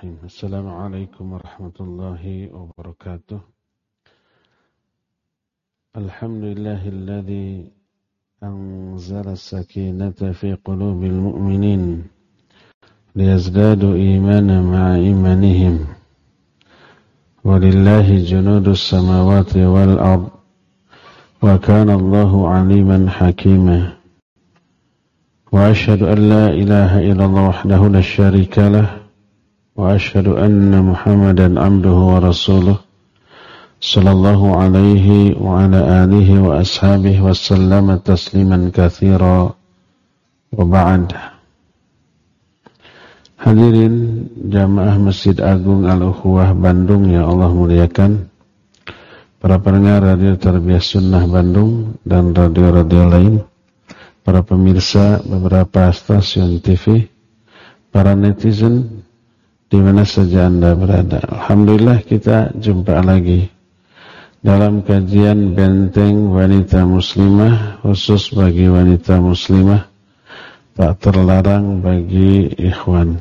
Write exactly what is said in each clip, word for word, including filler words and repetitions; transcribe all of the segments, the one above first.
Bismillahirrahmanirrahim. Assalamualaikum warahmatullahi wabarakatuh. Alhamdulillahilladzi anzala as-sakinata fi qulubil mu'minin liyazdadu imanan ma'a imanihim. Walillahi junudus samawati wal ard wa kana Allahu 'aliman hakima. Wa asyhadu an la ilaha illallah wahdahu la syarika lah wa asyhadu anna Muhammadan 'abduhu wa rasuluh sallallahu alaihi wa ala alihi wa ashabihi wa sallama tasliman katsira wa ba'd. Hadirin jamaah Masjid Agung Al-Ukhuwah Bandung yang Allah muliakan, para pendengar Radio Tarbiyah Sunnah Bandung dan radio-radio lain, para pemirsa beberapa stasiun T V, para netizen di mana saja Anda berada. Alhamdulillah kita jumpa lagi dalam kajian Benteng Wanita Muslimah, khusus bagi wanita muslimah, tak terlarang bagi ikhwan.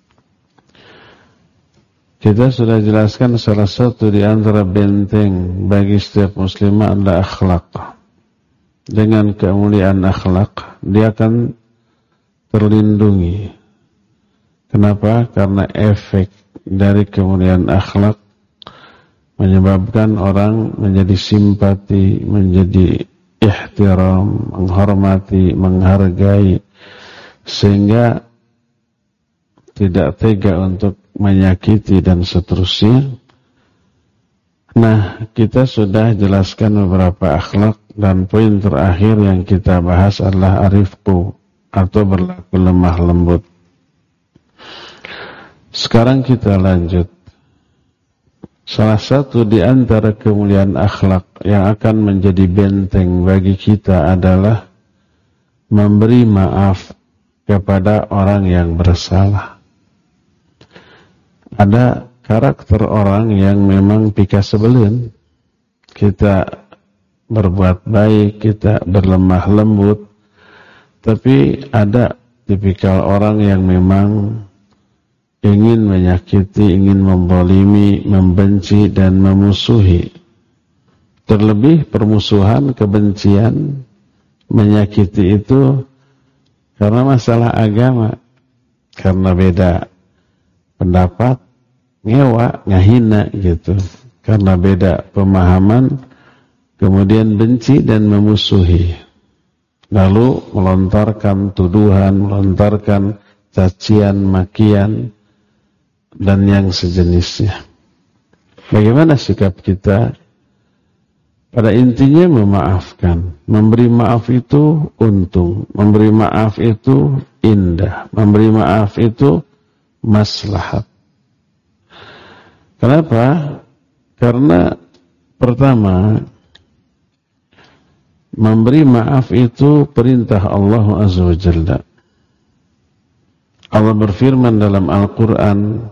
Kita sudah jelaskan salah satu di antara benteng bagi setiap muslimah adalah akhlak. Dengan kemuliaan akhlak, dia akan terlindungi. Kenapa? Karena efek dari kemuliaan akhlak menyebabkan orang menjadi simpati, menjadi ihtiram, menghormati, menghargai, sehingga tidak tega untuk menyakiti dan seterusnya. Nah, kita sudah jelaskan beberapa akhlak dan poin terakhir yang kita bahas adalah arifku atau berlaku lemah lembut. Sekarang kita lanjut. Salah satu di antara kemuliaan akhlak yang akan menjadi benteng bagi kita adalah memberi maaf kepada orang yang bersalah. Ada karakter orang yang memang pika sebelen. Kita berbuat baik, kita berlemah lembut, tapi ada tipikal orang yang memang ingin menyakiti, ingin membolimi, membenci dan memusuhi. Terlebih permusuhan, kebencian, menyakiti itu karena masalah agama, karena beda pendapat, ngewa, ngahina gitu. Karena beda pemahaman, kemudian benci dan memusuhi. Lalu melontarkan tuduhan, melontarkan cacian, makian, dan yang sejenisnya. Bagaimana sikap kita? Pada intinya memaafkan. Memberi maaf itu untung. Memberi maaf itu indah. Memberi maaf itu maslahat. Kenapa? Karena pertama, memberi maaf itu perintah Allah Azza wa Jalla. Allah berfirman dalam Al-Quran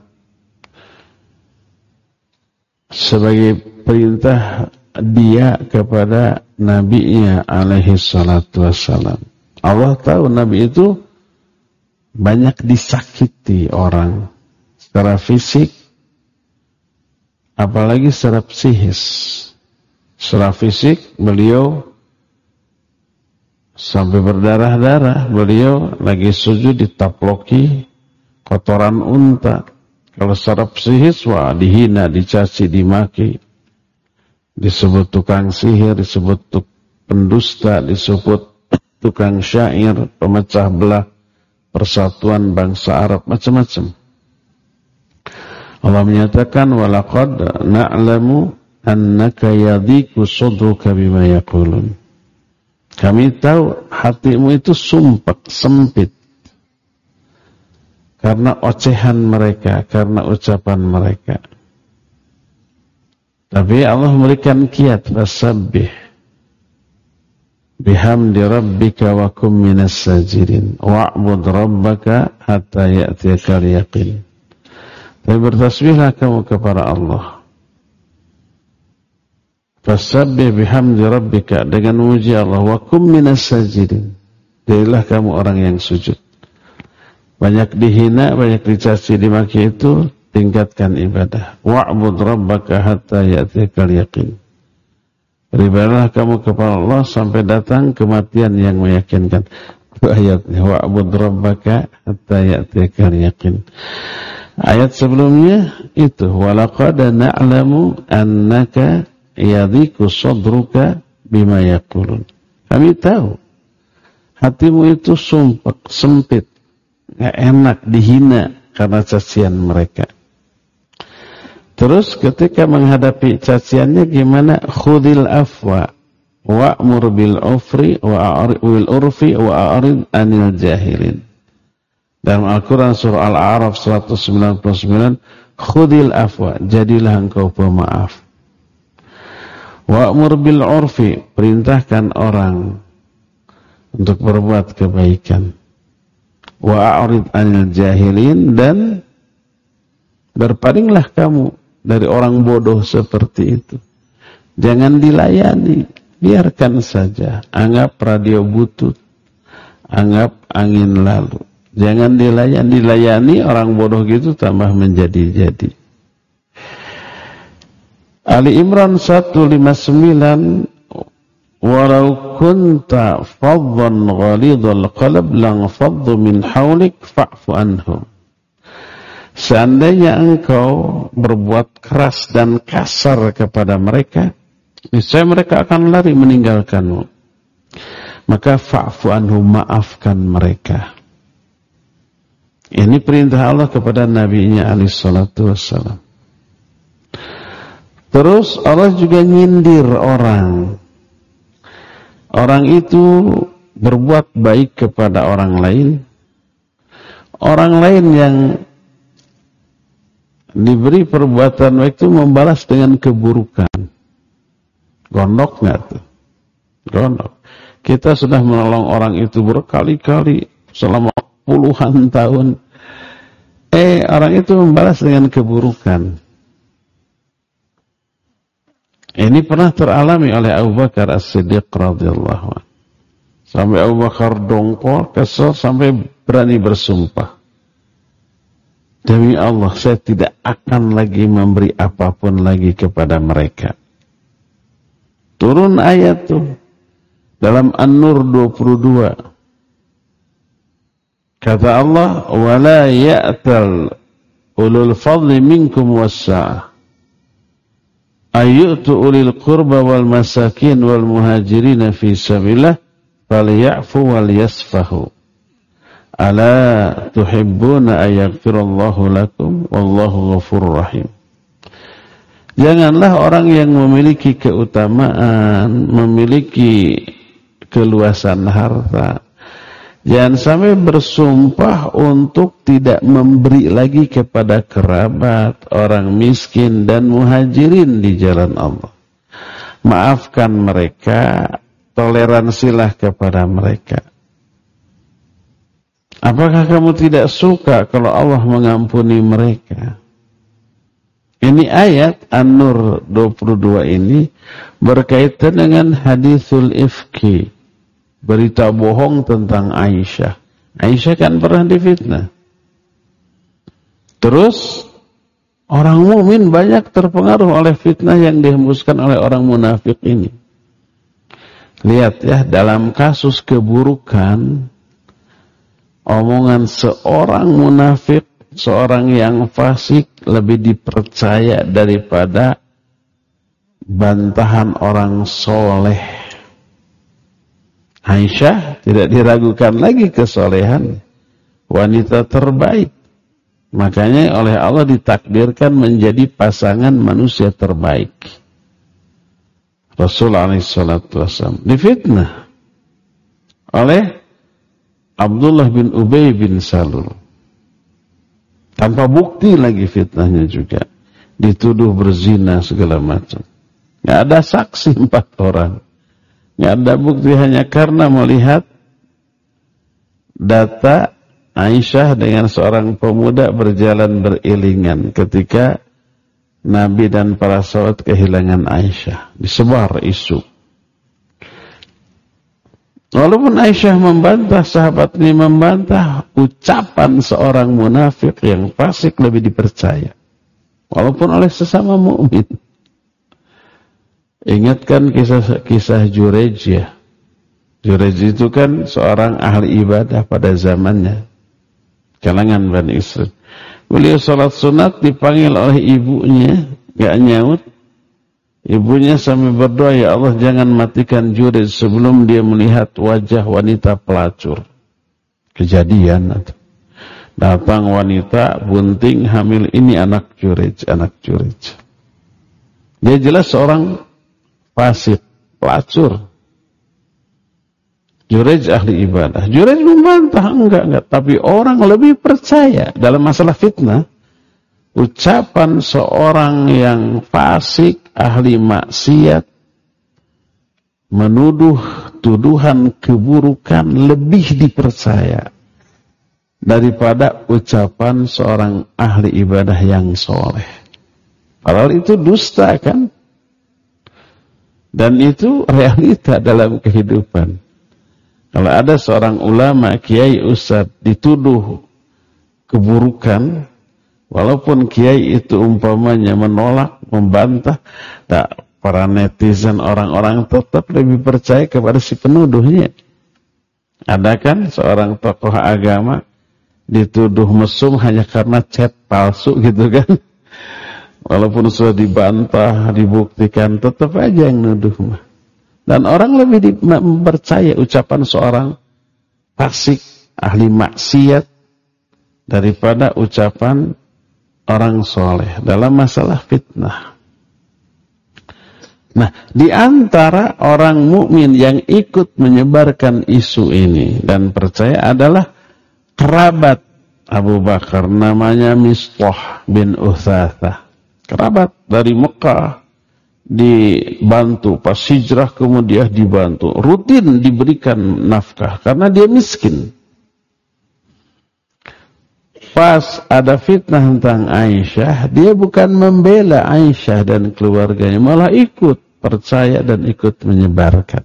sebagai perintah dia kepada nabinya alaihi salatu wassalam. Allah tahu nabi itu banyak disakiti orang secara fisik, apalagi secara psikis. Secara fisik beliau sampai berdarah-darah, beliau lagi sujud ditaploki kotoran unta. Kalau secara psikis, wah dihina, dicaci, dimaki, disebut tukang sihir, disebut tuk pendusta, disebut tukang syair, pemecah belah persatuan bangsa Arab, macam-macam. Allah menyatakan, walaqad na'lamu annaka yadhiku sadruka bima yaqulun. Kami tahu hatimu itu sumpek, sempit. Karena ocehan mereka, karena ucapan mereka. Tapi Allah memberikan kiat, fasabbih bihamdi rabbika wa kum minas sajidin wa'bud rabbaka hatta ya'tiyakal yaqin. Tapi bertasbihlah kamu kepada Allah. Fasabbih bihamdi rabbika, dengan memuji Allah, wa kum minas sajidin. Jadilah kamu orang yang sujud. Banyak dihina, banyak dicaci, dimaki itu tingkatkan ibadah. Wa'bud rabbaka hatta ya'tiyakal yaqin. Beribadahlah kamu kepada Allah sampai datang kematian yang meyakinkan. Itu ayatnya. Wa'bud rabbaka hatta ya'tiyakal yaqin. Ayat sebelumnya itu. Walaqad na'lamu annaka yadhiku sadruka bima yaqulun. Kami tahu hatimu itu sumpek, sempit, gak enak, dihina karena cacian mereka. Terus ketika menghadapi caciannya gimana? Khudil afwa wa'mur bil ufri wa'aril urfi wa'arid anil jahilin. Dalam Al-Quran surah Al-A'raf seratus sembilan puluh sembilan, khudil afwa, jadilah engkau pemaaf. Wa'mur bil urfi, perintahkan orang untuk berbuat kebaikan. Wa'arid anil jahilin, dan berpalinglah kamu dari orang bodoh seperti itu. Jangan dilayani, biarkan saja. Anggap radio butut, anggap angin lalu. Jangan dilayani, dilayani orang bodoh gitu tambah menjadi-jadi. Ali Imran seratus lima puluh sembilan, walau kunta faddan ghalidhal qalb lang faddu min hawlik fa'fu anhum. Seandainya engkau berbuat keras dan kasar kepada mereka, niscaya mereka akan lari meninggalkanmu. Maka fa'fu anhum, maafkan mereka. Ini perintah Allah kepada Nabi-Nya alaihi salatu wassalam. Terus Allah juga nyindir orang. Orang itu berbuat baik kepada orang lain. Orang lain yang diberi perbuatan baik itu membalas dengan keburukan. Gondok nggak tuh? Gondok. Kita sudah menolong orang itu berkali-kali selama puluhan tahun. Eh, orang itu membalas dengan keburukan. Ini pernah teralami oleh Abu Bakar As-Siddiq radhiyallahu anhu. Sampai Abu Bakar dongkol, kesel, sampai berani bersumpah. Demi Allah, saya tidak akan lagi memberi apapun lagi kepada mereka. Turun ayat tuh dalam An-Nur dua puluh dua. Kata Allah, "Wala ya'tal ulul fadli minkum was-sa'ah. Ayyutu ulil qurba wal masakin wal muhajirin fi sabilillah falyafu wal yasfahu. Ala tuhibbuna ayaghfirallahu lakum wallahu ghafurur rahim." Janganlah orang yang memiliki keutamaan, memiliki keluasan harta, jangan sampai bersumpah untuk tidak memberi lagi kepada kerabat, orang miskin, dan muhajirin di jalan Allah. Maafkan mereka, toleransilah kepada mereka. Apakah kamu tidak suka kalau Allah mengampuni mereka? Ini ayat An-Nur dua puluh dua ini berkaitan dengan hadisul ifki. Berita bohong tentang Aisyah. Aisyah kan pernah difitnah. Terus orang mukmin banyak terpengaruh oleh fitnah yang dihembuskan oleh orang munafik ini. Lihat ya, dalam kasus keburukan, omongan seorang munafik, seorang yang fasik lebih dipercaya daripada bantahan orang soleh. Aisyah tidak diragukan lagi kesolehan, wanita terbaik. Makanya oleh Allah ditakdirkan menjadi pasangan manusia terbaik. Rasulullah shallallahu alaihi wasallam difitnah oleh Abdullah bin Ubay bin Salul. Tanpa bukti lagi fitnahnya juga. Dituduh berzina segala macam. Nggak ada saksi empat orang. Nggak ada bukti, hanya karena melihat data Aisyah dengan seorang pemuda berjalan beriringan ketika Nabi dan para sahabat kehilangan Aisyah. Disebar isu. Walaupun Aisyah membantah, sahabat ini membantah, ucapan seorang munafik yang fasik lebih dipercaya. walaupun oleh sesama mukmin. Ingatkan kisah-kisah Jurej ya. Jurej itu kan seorang ahli ibadah pada zamannya, kalangan Bani Israil. Beliau sholat sunat dipanggil oleh ibunya, gak nyaut. Ibunya sambil berdoa, ya Allah jangan matikan Jurej sebelum dia melihat wajah wanita pelacur. Kejadian. Datang wanita bunting hamil, ini anak Jurej, anak Jurej. Dia jelas seorang fasik, pelacur. Jurej ahli ibadah. Jurej membantah, enggak, enggak. Tapi orang lebih percaya dalam masalah fitnah. Ucapan seorang yang fasik, ahli maksiat, menuduh tuduhan keburukan lebih dipercaya daripada ucapan seorang ahli ibadah yang soleh. Padahal itu dusta kan? Dan itu realita dalam kehidupan. Kalau ada seorang ulama, kiai, ustadz dituduh keburukan, walaupun kiai itu umpamanya menolak, membantah, tak, para netizen, orang-orang tetap lebih percaya kepada si penuduhnya. Ada kan seorang tokoh agama dituduh mesum hanya karena chat palsu gitu kan? Walaupun sudah dibantah, dibuktikan, tetap aja yang nuduh mah. Dan orang lebih percaya ucapan seorang fasik, ahli maksiat, daripada ucapan orang soleh dalam masalah fitnah. Nah, di antara orang mukmin yang ikut menyebarkan isu ini dan percaya adalah kerabat Abu Bakar, namanya Mistah bin Uthathah. Kerabat dari Mekah, dibantu pas hijrah, kemudian dibantu, rutin diberikan nafkah karena dia miskin. Pas ada fitnah tentang Aisyah, dia bukan membela Aisyah dan keluarganya, malah ikut percaya dan ikut menyebarkan.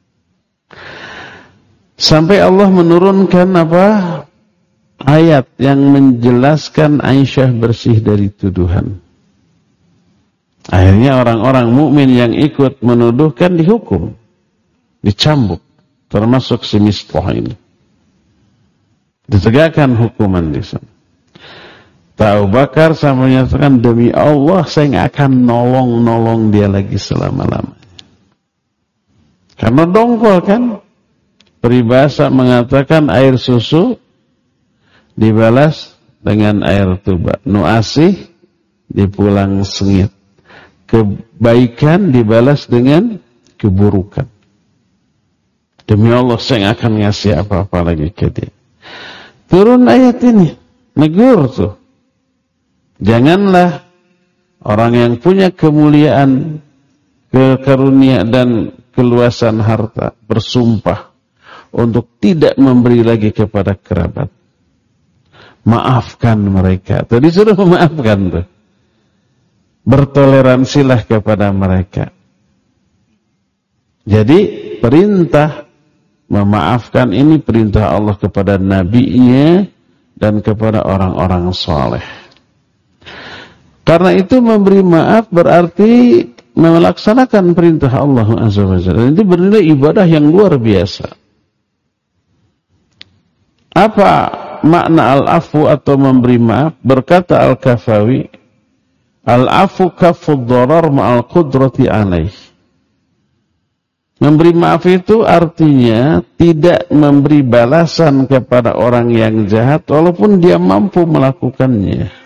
Sampai Allah menurunkan apa? Ayat yang menjelaskan Aisyah bersih dari tuduhan. Akhirnya orang-orang mukmin yang ikut menuduhkan dihukum, dicambuk, termasuk si Mistah ini. Ditegakkan hukuman di sana. Abu Bakar sama menyatakan, demi Allah saya nggak akan nolong-nolong dia lagi selama-lamanya. Karena dongkol kan, peribahasa mengatakan air susu dibalas dengan air tuba, nu asih dipulang sengit. Kebaikan dibalas dengan keburukan. Demi Allah saya nggak akan ngasih apa-apa lagi ke dia. Turun ayat ini, negur tuh. Janganlah orang yang punya kemuliaan, kekarunia dan keluasan harta bersumpah untuk tidak memberi lagi kepada kerabat. Maafkan mereka. Tadi sudah memaafkan tuh. Bertoleransilah kepada mereka. Jadi perintah memaafkan ini perintah Allah kepada nabinya dan kepada orang-orang saleh. Karena itu memberi maaf berarti melaksanakan perintah Allah Azza wa Jalla. Dan itu bernilai ibadah yang luar biasa. Apa makna al-afu atau memberi maaf? Berkata Al-Kafawi, al-afu kafud dharar ma'al qudrati alaih. Memberi maaf itu artinya tidak memberi balasan kepada orang yang jahat walaupun dia mampu melakukannya.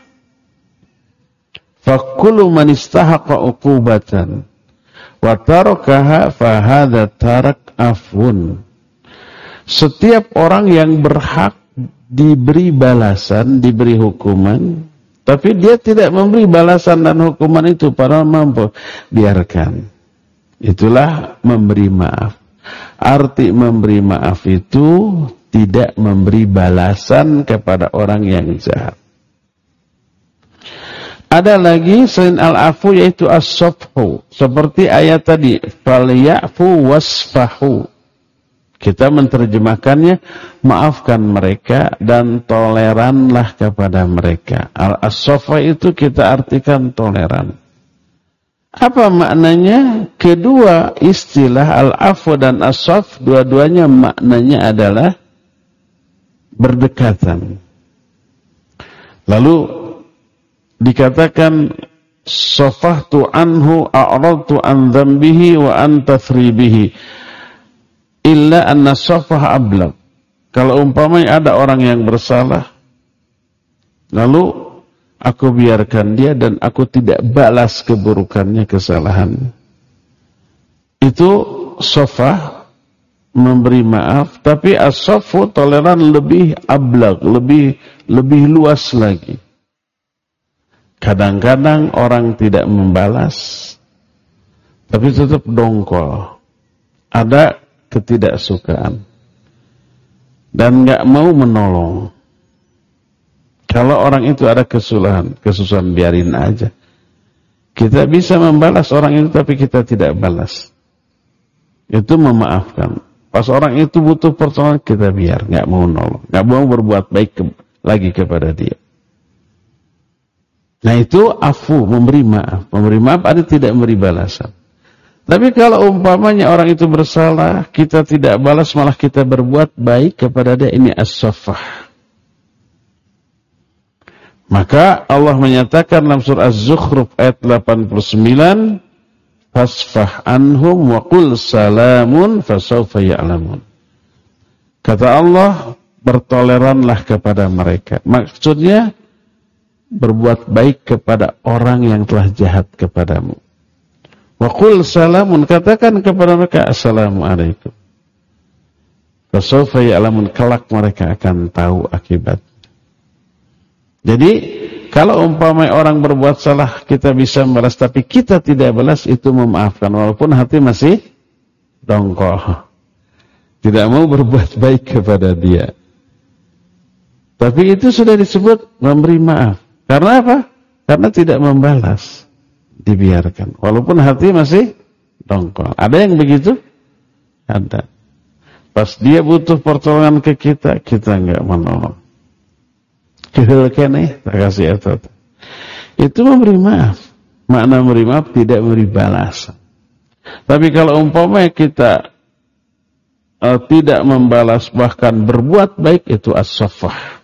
Fakulu man istahaqa uqubatan wa tarakaha fa hadza tarak afun. Setiap orang yang berhak diberi balasan, diberi hukuman, tapi dia tidak memberi balasan dan hukuman itu padahal mampu, biarkan. Itulah memberi maaf. Arti memberi maaf itu tidak memberi balasan kepada orang yang jahat. Ada lagi selain al-afu yaitu as-safhu. Seperti ayat tadi, falyafu wasfahu. Kita menerjemahkannya, maafkan mereka dan toleranlah kepada mereka. Al-as-safa itu kita artikan toleran. Apa maknanya? Kedua istilah al-afu dan as-saf, dua-duanya maknanya adalah berdekatan. Lalu dikatakan safahtu anhu a'radtu an dzambihi wa an tathribihi illa anna safah ablaq. Kalau umpamanya ada orang yang bersalah, lalu aku biarkan dia dan aku tidak balas keburukannya, kesalahannya, itu safah, memberi maaf. Tapi as-safu, toleran, lebih ablaq, lebih lebih luas lagi. Kadang-kadang orang tidak membalas, tapi tetap dongkol, ada ketidaksukaan dan nggak mau menolong. Kalau orang itu ada kesalahan, kesusahan, biarin aja. Kita bisa membalas orang itu, tapi kita tidak balas. Itu memaafkan. Pas orang itu butuh pertolongan, kita biar, nggak mau nolong, nggak mau berbuat baik ke, lagi kepada dia. Nah itu afu, memberi maaf. Memberi maaf ada tidak memberi balasan. Tapi kalau umpamanya orang itu bersalah, kita tidak balas, malah kita berbuat baik kepada dia, ini as-safah. Maka Allah menyatakan dalam surah Az-Zukhruf ayat delapan puluh sembilan, fasfah anhum wa qul salamun fasawfa ya'lamun. Kata Allah, bertoleranlah kepada mereka. Maksudnya berbuat baik kepada orang yang telah jahat kepadamu. Wa qul salamun, katakan kepada mereka assalamualaikum. Fasawfa ya'lamun, kelak mereka akan tahu akibat. Jadi kalau umpamanya orang berbuat salah, kita bisa membalas, tapi kita tidak balas, itu memaafkan walaupun hati masih dongkol, tidak mau berbuat baik kepada dia. Tapi itu sudah disebut memberi maaf. Karena apa? Karena tidak membalas, dibiarkan walaupun hati masih dongkol. Ada yang begitu? Ada. Pas dia butuh pertolongan ke kita, kita enggak menolong. Kehel kene, tak kasih itu. Itu memberi maaf. Makna memberi maaf tidak memberi balasan. Tapi kalau umpamanya kita uh, tidak membalas, bahkan berbuat baik, itu as-safah.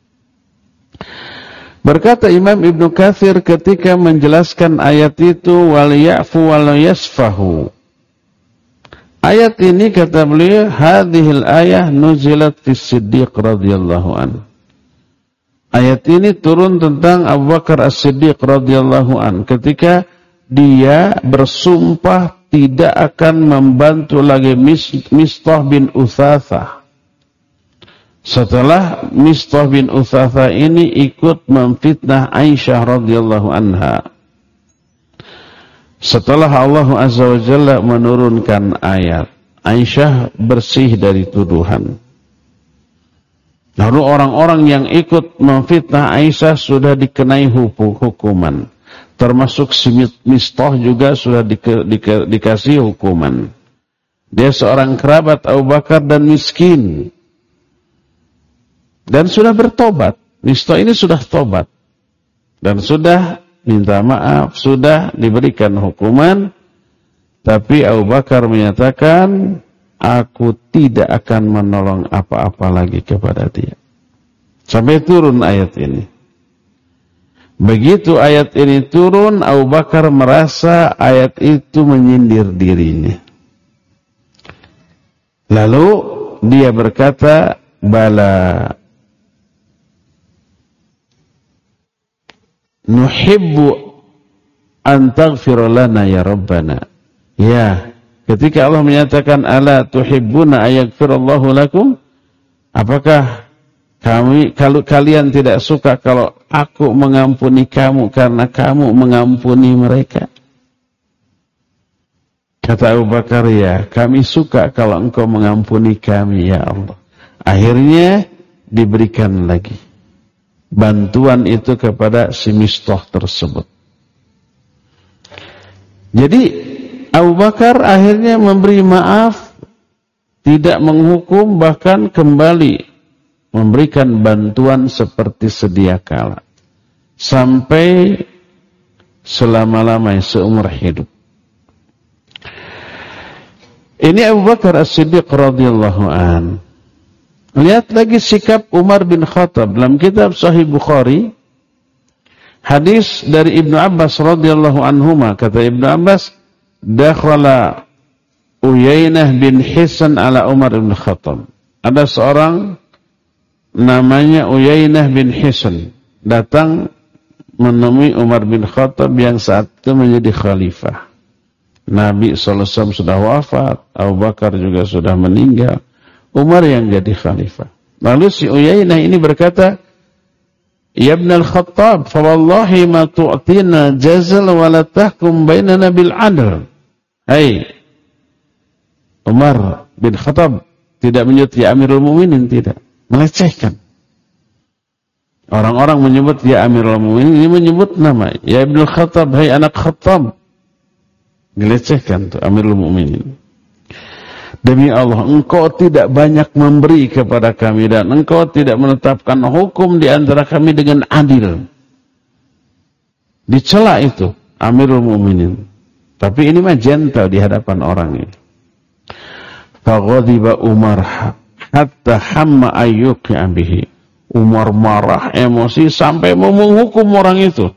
Berkata Imam Ibnu Katsir ketika menjelaskan ayat itu, wal ya'fu wal yasfahu. Ayat ini kata beliau, hadhil ayah nuzilat fis Siddiq radhiyallahu anhu. Ayat ini turun tentang Abu Bakar As-Siddiq radhiyallahu anhu ketika dia bersumpah tidak akan membantu lagi Mistah bin Utsatsah. Setelah Mistah bin Utsatsah ini ikut memfitnah Aisyah radhiyallahu anha. Setelah Allah Azza wa Jalla menurunkan ayat, Aisyah bersih dari tuduhan. Lalu orang-orang yang ikut memfitnah Aisyah sudah dikenai hukuman. Termasuk si Mistah juga sudah di, di, dikasih hukuman. Dia seorang kerabat Abu Bakar dan miskin. Dan sudah bertobat. Mistah ini sudah tobat. Dan sudah minta maaf, sudah diberikan hukuman. Tapi Abu Bakar menyatakan, aku tidak akan menolong apa-apa lagi kepada dia. Sampai turun ayat ini. Begitu ayat ini turun, Abu Bakar merasa ayat itu menyindir dirinya. Lalu dia berkata, bala nuhibbu an taghfir lana ya Rabbana. Ya, ketika Allah menyatakan ala tuhibbuna ayaghfirallahu lakum, apakah kami kalau kalian tidak suka kalau aku mengampuni kamu karena kamu mengampuni mereka? Kata Abu Bakar, ya, kami suka kalau engkau mengampuni kami ya Allah. Akhirnya diberikan lagi bantuan itu kepada si Mistah tersebut. Jadi Abu Bakar akhirnya memberi maaf tidak menghukum, bahkan kembali memberikan bantuan seperti sedia kala sampai selama-lamanya seumur hidup. Ini Abu Bakar As-Siddiq radhiyallahu an. Lihat lagi sikap Umar bin Khattab dalam kitab Sahih Bukhari. Hadis dari Ibnu Abbas radhiyallahu anhuma, kata Ibnu Abbas, dakhala Uyainah bin Hisan ala Umar bin Khattab. Ada seorang namanya Uyainah bin Hisan datang menemui Umar bin Khattab yang saat itu menjadi khalifah. Nabi sallallahu alaihi wasallam sudah wafat, Abu Bakar juga sudah meninggal, Umar yang jadi khalifah. Lalu si Uyainah ini berkata, "Ya Ibn al-Khattab, fa wallahi ma tu'tina jazal wa la tahkum bainana bil 'adl." Hai Umar bin Khattab, tidak menyebut ya Amirul Mukminin, tidak, melecehkan. Orang-orang menyebut ya Amirul Mukminin, ini menyebut nama ya Ibn al-Khattab, hai anak Khattab. Dilecehkan tuh Amirul Mukminin. Demi Allah, engkau tidak banyak memberi kepada kami dan engkau tidak menetapkan hukum di antara kami dengan adil. Dicela itu Amirul Mukminin. Tapi ini mah gentle di hadapan orang ini. Faghadiba Umar hatta hamma ayyuqi bihi. Umar marah, emosi sampai mau menghukum orang itu.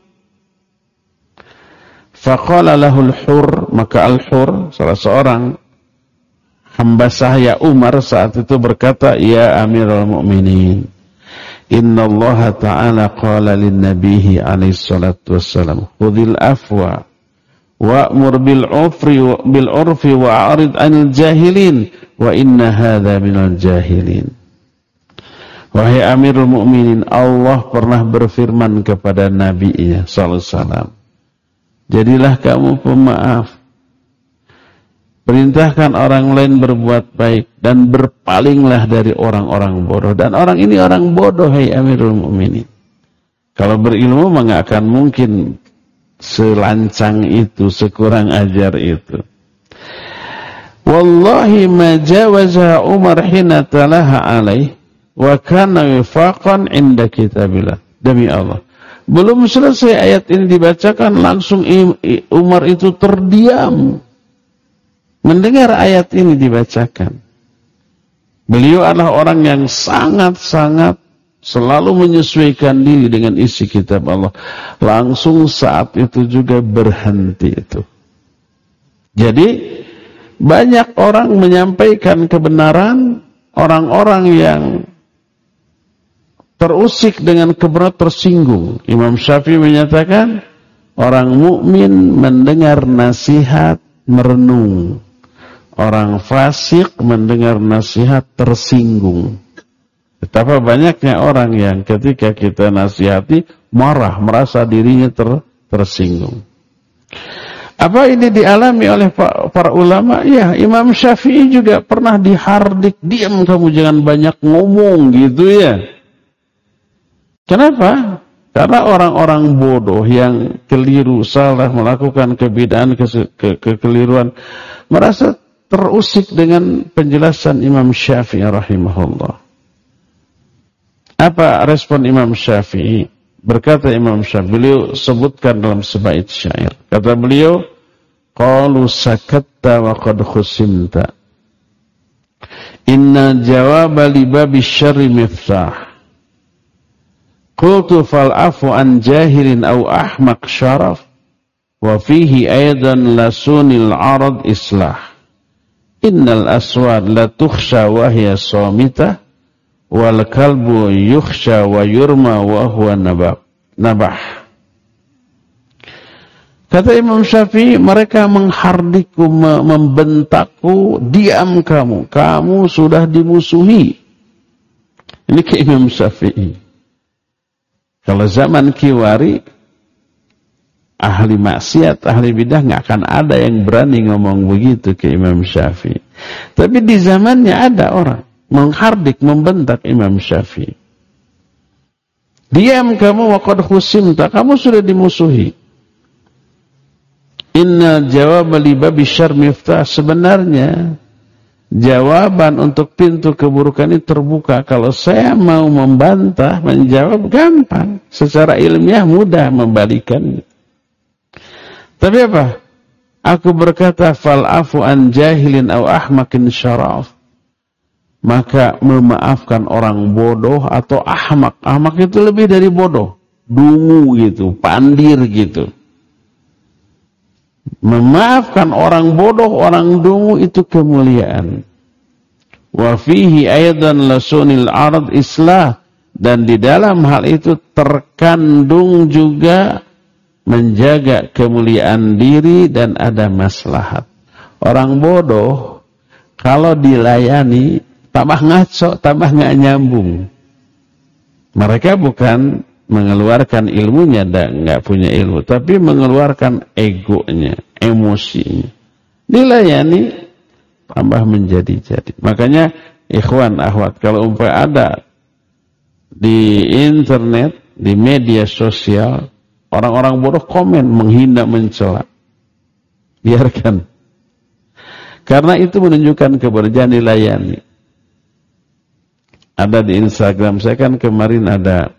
Faqala lahul Hur, maka Al-Hur, salah seorang hamba sahaya Umar saat itu berkata, "Ya Amirul Mukminin, inna Allah Ta'ala qala lin-nabiyhi alaihi salatu wassalam, khudhil afwa wa'mur bil 'urfi bil 'urfi wa'rid 'anil jahilin wa inna hadza minal jahilin." Wahai Amirul Mukminin, Allah pernah berfirman kepada Nabi-Nya sallallahu alaihi wasallam, jadilah kamu pemaaf, perintahkan orang lain berbuat baik, dan berpalinglah dari orang-orang bodoh. Dan orang ini orang bodoh, hai Amirul Mukminin. Kalau berilmu mah nggak akan mungkin selancang itu, sekurang ajar itu. Wallahi ma jawaza Umar hina talaha alaih wa kana wifaqan inda kitabillah. Demi Allah, belum selesai ayat ini dibacakan, langsung Umar itu terdiam mendengar ayat ini dibacakan. Beliau adalah orang yang sangat-sangat selalu menyesuaikan diri dengan isi kitab Allah. Langsung saat itu juga berhenti itu. Jadi banyak orang menyampaikan kebenaran, orang-orang yang terusik dengan kebenaran tersinggung. Imam Syafi'i menyatakan, orang mukmin mendengar nasihat merenung, orang fasik mendengar nasihat tersinggung. Betapa banyaknya orang yang ketika kita nasihati marah, merasa dirinya ter, tersinggung. Apa ini dialami oleh para ulama? Ya, Imam Syafi'i juga pernah dihardik, diam kamu jangan banyak ngomong gitu ya. Kenapa? Karena orang-orang bodoh yang keliru, salah, melakukan kebidaan, ke, ke, kekeliruan, merasa terusik dengan penjelasan Imam Syafi'i rahimahullah. Apa respon Imam Syafi'i? Berkata Imam Syafi'i, beliau sebutkan dalam sebaik syair. Kata beliau, qalu sakatta wa qad khusimta. Inna jawaba li babi syarri miftah. Qultu fal afu an jahilin aw ahmaq syaraf wa fihi aidan lasunil arad islah. Innal aswad la tukhsha wa hiya samitah wal kalbu yukhsha wa yurma wa huwa nabah. Nabah. Kata Imam Syafi'i, mereka menghardikku, membentakku, diam kamu, kamu sudah dimusuhi. Ini ke Imam Syafi'i. Kalau zaman Kiwari, ahli maksiat, ahli bidah nggak akan ada yang berani ngomong begitu ke Imam Syafi'i. Tapi di zamannya ada orang menghardik, membentak Imam Syafi'i. Diam kamu, wa qad khusimta, kamu sudah dimusuhi. Inna jawab li babi syarr miftah, sebenarnya jawaban untuk pintu keburukan ini terbuka. Kalau saya mau membantah, menjawab gampang. Secara ilmiah mudah membalikannya. Tapi apa? Aku berkata, fal'afu an jahilin aw ahmakin syaraf. Maka memaafkan orang bodoh atau ahmak. Ahmak itu lebih dari bodoh. Dungu gitu, pandir gitu. Memaafkan orang bodoh, orang dungu itu kemuliaan. Wa fihi aidan lasunil ard islah. Dan di dalam hal itu terkandung juga menjaga kemuliaan diri dan ada maslahat. Orang bodoh kalau dilayani tambah ngaco, tambah nggak nyambung. Mereka bukan mengeluarkan ilmunya dan nggak punya ilmu, tapi mengeluarkan egonya, emosinya. Dilayani tambah menjadi-jadi. Makanya ikhwan akhwat, kalau umpamanya ada di internet, di media sosial, orang-orang bodoh komen, menghina, mencela. Biarkan. Karena itu menunjukkan keberjaan dilayani. Ada di Instagram saya kan kemarin ada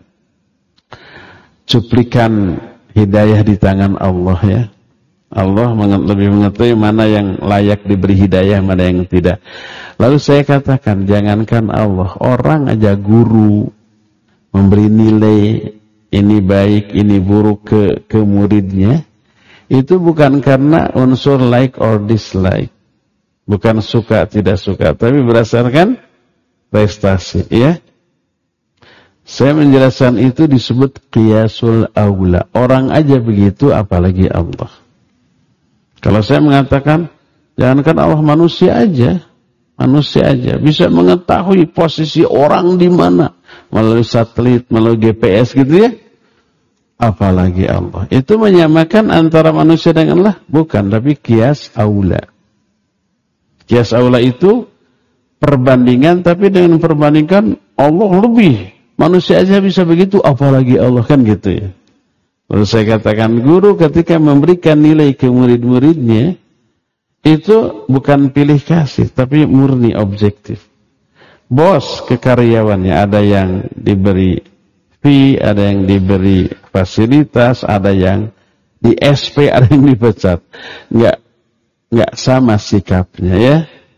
cuplikan hidayah di tangan Allah ya. Allah lebih mengetahui mana yang layak diberi hidayah, mana yang tidak. Lalu saya katakan, jangankan Allah, orang aja guru memberi nilai ini baik, ini buruk ke, ke muridnya, itu bukan karena unsur like or dislike. Bukan suka, tidak suka, tapi berdasarkan prestasi. Ya. Saya menjelaskan itu disebut qiyasul aula. Orang aja begitu, apalagi Allah. Kalau saya mengatakan, jangankan Allah, manusia aja. Manusia aja bisa mengetahui posisi orang di mana melalui satelit, melalui G P S gitu ya. Apalagi Allah. Itu menyamakan antara manusia dengan Allah? Bukan, tapi qiyas aula. Qiyas aula itu perbandingan, tapi dengan perbandingan Allah lebih. Manusia aja bisa begitu, apalagi Allah, kan gitu ya. Lalu saya katakan, guru ketika memberikan nilai ke murid-muridnya, itu bukan pilih kasih, tapi murni objektif. Bos ke karyawannya, ada yang diberi fee, ada yang diberi fasilitas, ada yang di S P, ada yang dipecat. Enggak, enggak sama sikapnya ya.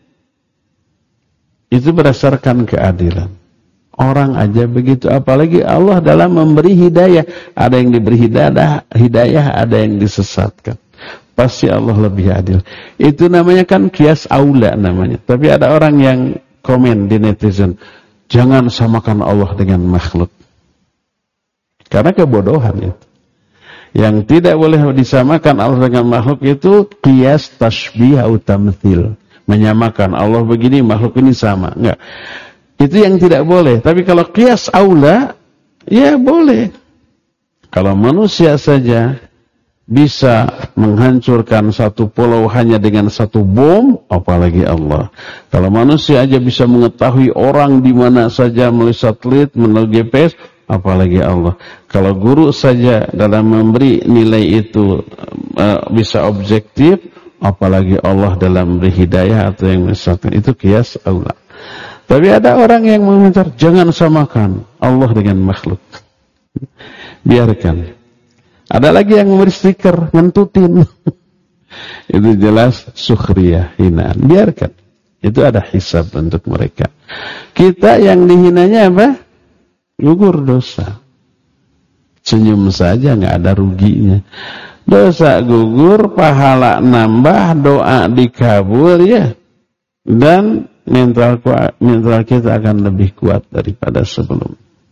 Itu berdasarkan keadilan. Orang aja begitu, apalagi Allah dalam memberi hidayah. Ada yang diberi hidayah, hidayah, ada yang disesatkan. Pasti Allah lebih adil. Itu namanya kan qiyas aula namanya. Tapi ada orang yang komen di netizen, jangan samakan Allah dengan makhluk. Karena kebodohan itu. Yang tidak boleh disamakan Allah dengan makhluk itu qiyas tashbih atau tamtsil. Menyamakan Allah begini, makhluk ini sama. Enggak. Itu yang tidak boleh. Tapi kalau qiyas aula, ya boleh. Kalau manusia saja bisa menghancurkan satu pulau hanya dengan satu bom, apalagi Allah. Kalau manusia aja bisa mengetahui orang di mana saja melalui satelit, melalui G P S, apalagi Allah. Kalau guru saja dalam memberi nilai itu uh, bisa objektif, apalagi Allah dalam memberi hidayah atau yang misalkan, itu qiyas aula. Tapi ada orang yang meminta, jangan samakan Allah dengan makhluk. Biarkan. Ada lagi yang memberi stiker, ngentutin. Itu jelas sukhriyah, hinaan. Biarkan. Itu ada hisab untuk mereka. Kita yang dihinanya apa? Gugur dosa. Senyum saja nggak ada ruginya. Dosa gugur, pahala nambah, doa dikabul ya. Dan mental mental kita akan lebih kuat daripada sebelum.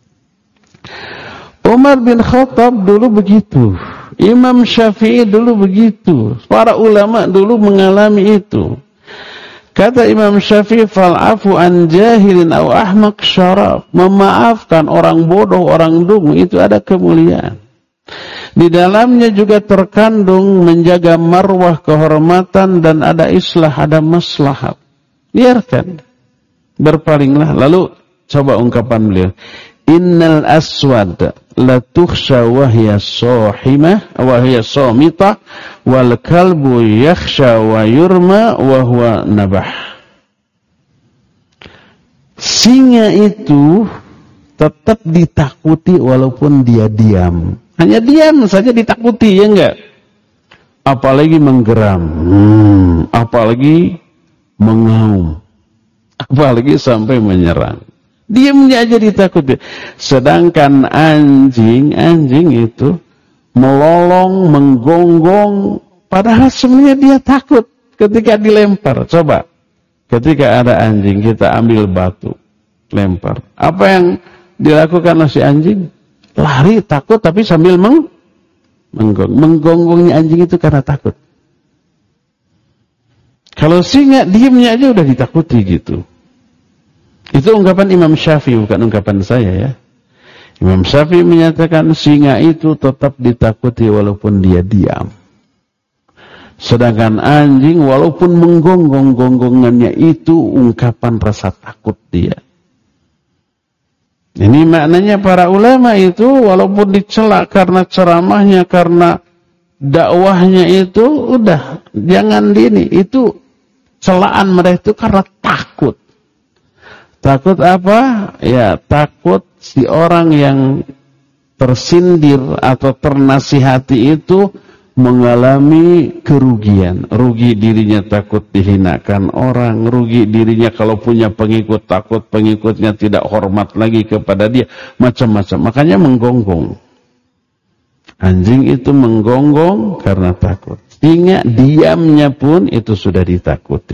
Umar bin Khattab dulu begitu. Imam Syafi'i dulu begitu. Para ulama dulu mengalami itu. Kata Imam Syafi'i, fal'afu an jahilin aw ahmaq syaraf. Memaafkan orang bodoh, orang dungu, itu ada kemuliaan. Di dalamnya juga terkandung menjaga marwah, kehormatan, dan ada islah, ada maslahat. Biarkan. Berpalinglah. Lalu coba ungkapan beliau. Innal aswad la tukhsha wa hiya sahimah wa hiya samitah wal kalbu yakhsha wa yurma wa huwa nabah. Singa itu tetap ditakuti walaupun dia diam. Hanya diam saja ditakuti, ya enggak? Apalagi menggeram, hmm, apalagi mengaum, apalagi sampai menyerang. Diamnya aja ditakuti. Sedangkan anjing, anjing itu melolong, menggonggong, padahal sebenarnya dia takut ketika dilempar. Coba, ketika ada anjing, kita ambil batu, lempar. Apa yang dilakukan oleh si anjing? Lari, takut, tapi sambil meng Menggong. Menggonggongnya anjing itu karena takut. Kalau singa diamnya aja udah ditakuti gitu. Itu ungkapan Imam Syafi'i, bukan ungkapan saya ya. Imam Syafi'i menyatakan singa itu tetap ditakuti walaupun dia diam. Sedangkan anjing walaupun menggonggong, gonggongannya itu ungkapan rasa takut dia. Ini maknanya para ulama itu walaupun dicela karena ceramahnya, karena dakwahnya itu, udah jangan dini. Itu celaan mereka itu karena takut. Takut apa? Ya takut si orang yang tersindir atau ternasihati itu mengalami kerugian. Rugi dirinya takut dihinakan orang, rugi dirinya kalau punya pengikut takut pengikutnya tidak hormat lagi kepada dia, macam-macam. Makanya menggonggong. Anjing itu menggonggong karena takut. Singa diamnya pun itu sudah ditakuti.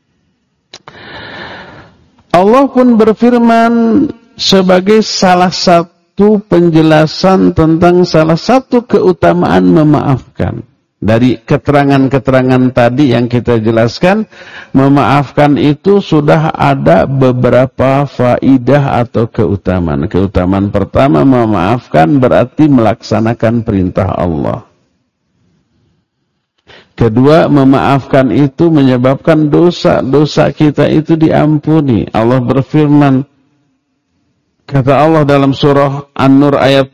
Allah pun berfirman sebagai salah satu itu penjelasan tentang salah satu keutamaan memaafkan. Dari keterangan-keterangan tadi yang kita jelaskan, memaafkan itu sudah ada beberapa faidah atau keutamaan. Keutamaan pertama, memaafkan berarti melaksanakan perintah Allah. Kedua, memaafkan itu menyebabkan dosa-dosa kita itu diampuni. Allah berfirman, kata Allah dalam surah An-Nur ayat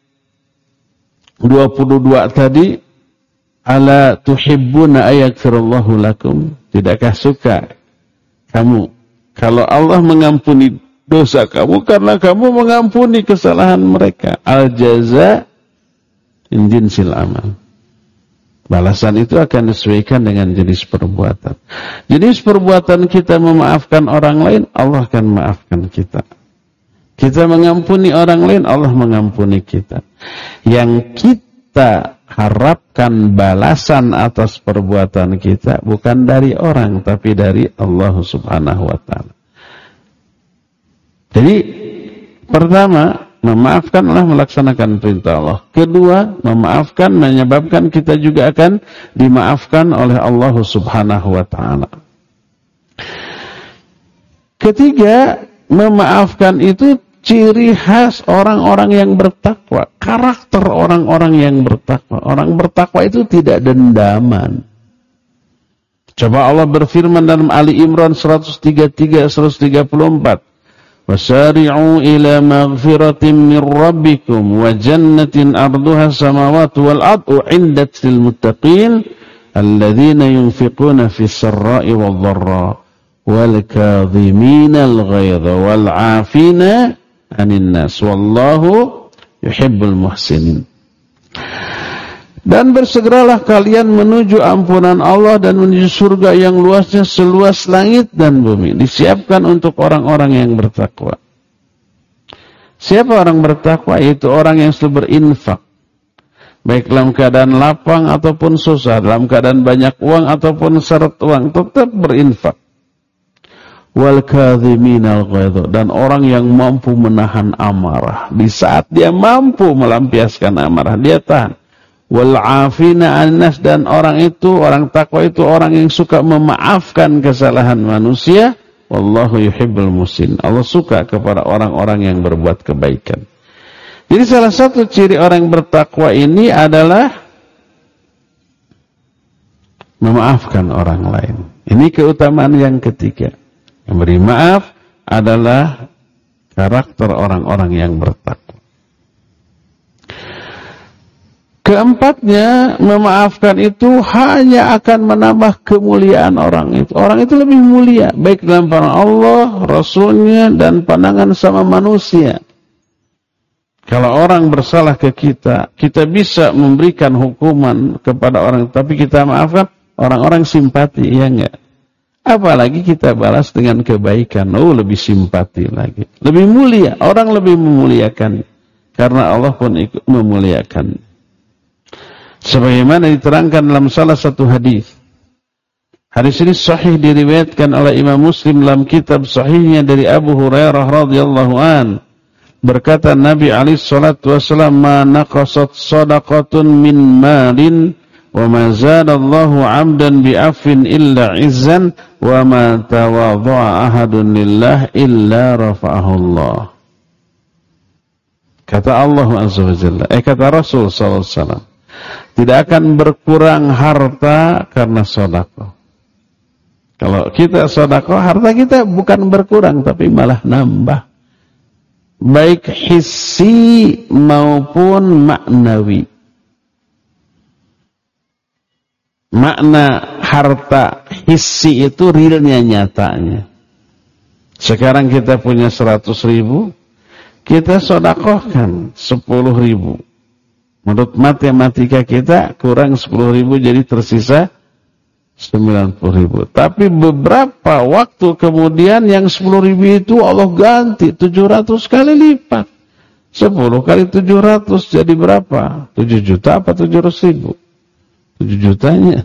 dua puluh dua tadi, ala tuhibbuna ayaghfirallahu lakum? Tidakkah suka kamu kalau Allah mengampuni dosa kamu karena kamu mengampuni kesalahan mereka? Al-jaza min jinsil amal. Balasan itu akan disesuaikan dengan jenis perbuatan. Jenis perbuatan kita memaafkan orang lain, Allah akan maafkan kita. Kita mengampuni orang lain, Allah mengampuni kita. Yang kita harapkan balasan atas perbuatan kita bukan dari orang, tapi dari Allah Subhanahu wa taala. Jadi pertama, memaafkan adalah melaksanakan perintah Allah. Kedua, memaafkan menyebabkan kita juga akan dimaafkan oleh Allah Subhanahu wa taala. Ketiga, memaafkan itu ciri khas orang-orang yang bertakwa, karakter orang-orang yang bertakwa. Orang bertakwa itu tidak dendaman. Coba Allah berfirman dalam Ali Imran seratus tiga puluh tiga seratus tiga puluh empat, "Wasari'u ila maghfiratin min rabbikum wa jannatin arduha samawati wal ardu 'indat lil muttaqin alladzina yunfiquna fis sarra'i wad dharra wal kadhiminal ghaidha wal 'afina 'anil nas wallahu yuhibbul muhsinin." Dan bersegeralah kalian menuju ampunan Allah dan menuju surga yang luasnya seluas langit dan bumi, disiapkan untuk orang-orang yang bertakwa. Siapa orang bertakwa? Yaitu orang yang selalu berinfak, baik dalam keadaan lapang ataupun susah, dalam keadaan banyak uang ataupun syarat uang, tetap berinfak. Wal kadhiminal ghaidha, dan orang yang mampu menahan amarah. Di saat dia mampu melampiaskan amarah, dia tahan. Wal afina 'anil nas, dan orang itu, orang takwa itu orang yang suka memaafkan kesalahan manusia. Wallahu yuhibbul muhsin. Allah suka kepada orang-orang yang berbuat kebaikan. Jadi salah satu ciri orang yang bertakwa ini adalah memaafkan orang lain. Ini keutamaan yang ketiga. Memberi maaf adalah karakter orang-orang yang bertakwa. Keempatnya, memaafkan itu hanya akan menambah kemuliaan orang itu. Orang itu lebih mulia, baik dalam pandangan Allah, Rasulnya, dan pandangan sama manusia. Kalau orang bersalah ke kita, kita bisa memberikan hukuman kepada orang, tapi kita maafkan, orang-orang simpati, ya enggak? Apalagi kita balas dengan kebaikan, oh lebih simpati lagi. Lebih mulia, orang lebih memuliakan. Karena Allah pun ikut memuliakan. Sebagaimana diterangkan dalam salah satu hadis. Hadis ini sahih diriwayatkan oleh Imam Muslim dalam kitab sahihnya dari Abu Hurairah radhiyallahu an. Berkata Nabi alaihi salatu wasallam, "Ma naqasat shadaqatun min malin wa ma zadallahu 'abdan bi'afin illa 'izzan wa ma tawadha'a ahadun lillah illa rafa'ahu Allah." Kata Allah azza wa jalla, eh kata Rasul sallallahu alaihi wasallam, tidak akan berkurang harta karena sedekah. Kalau kita sedekah, harta kita bukan berkurang tapi malah nambah. Baik hissi maupun maknawi. Makna harta hissi itu realnya, nyatanya. Sekarang kita punya seratus ribu, kita sedekahkan sepuluh ribu. Menurut matematika kita kurang sepuluh ribu, jadi tersisa sembilan puluh ribu. Tapi beberapa waktu kemudian yang sepuluh ribu itu Allah ganti tujuh ratus kali lipat. sepuluh kali tujuh ratus jadi berapa? tujuh juta apa tujuh ratus ribu? tujuh jutanya.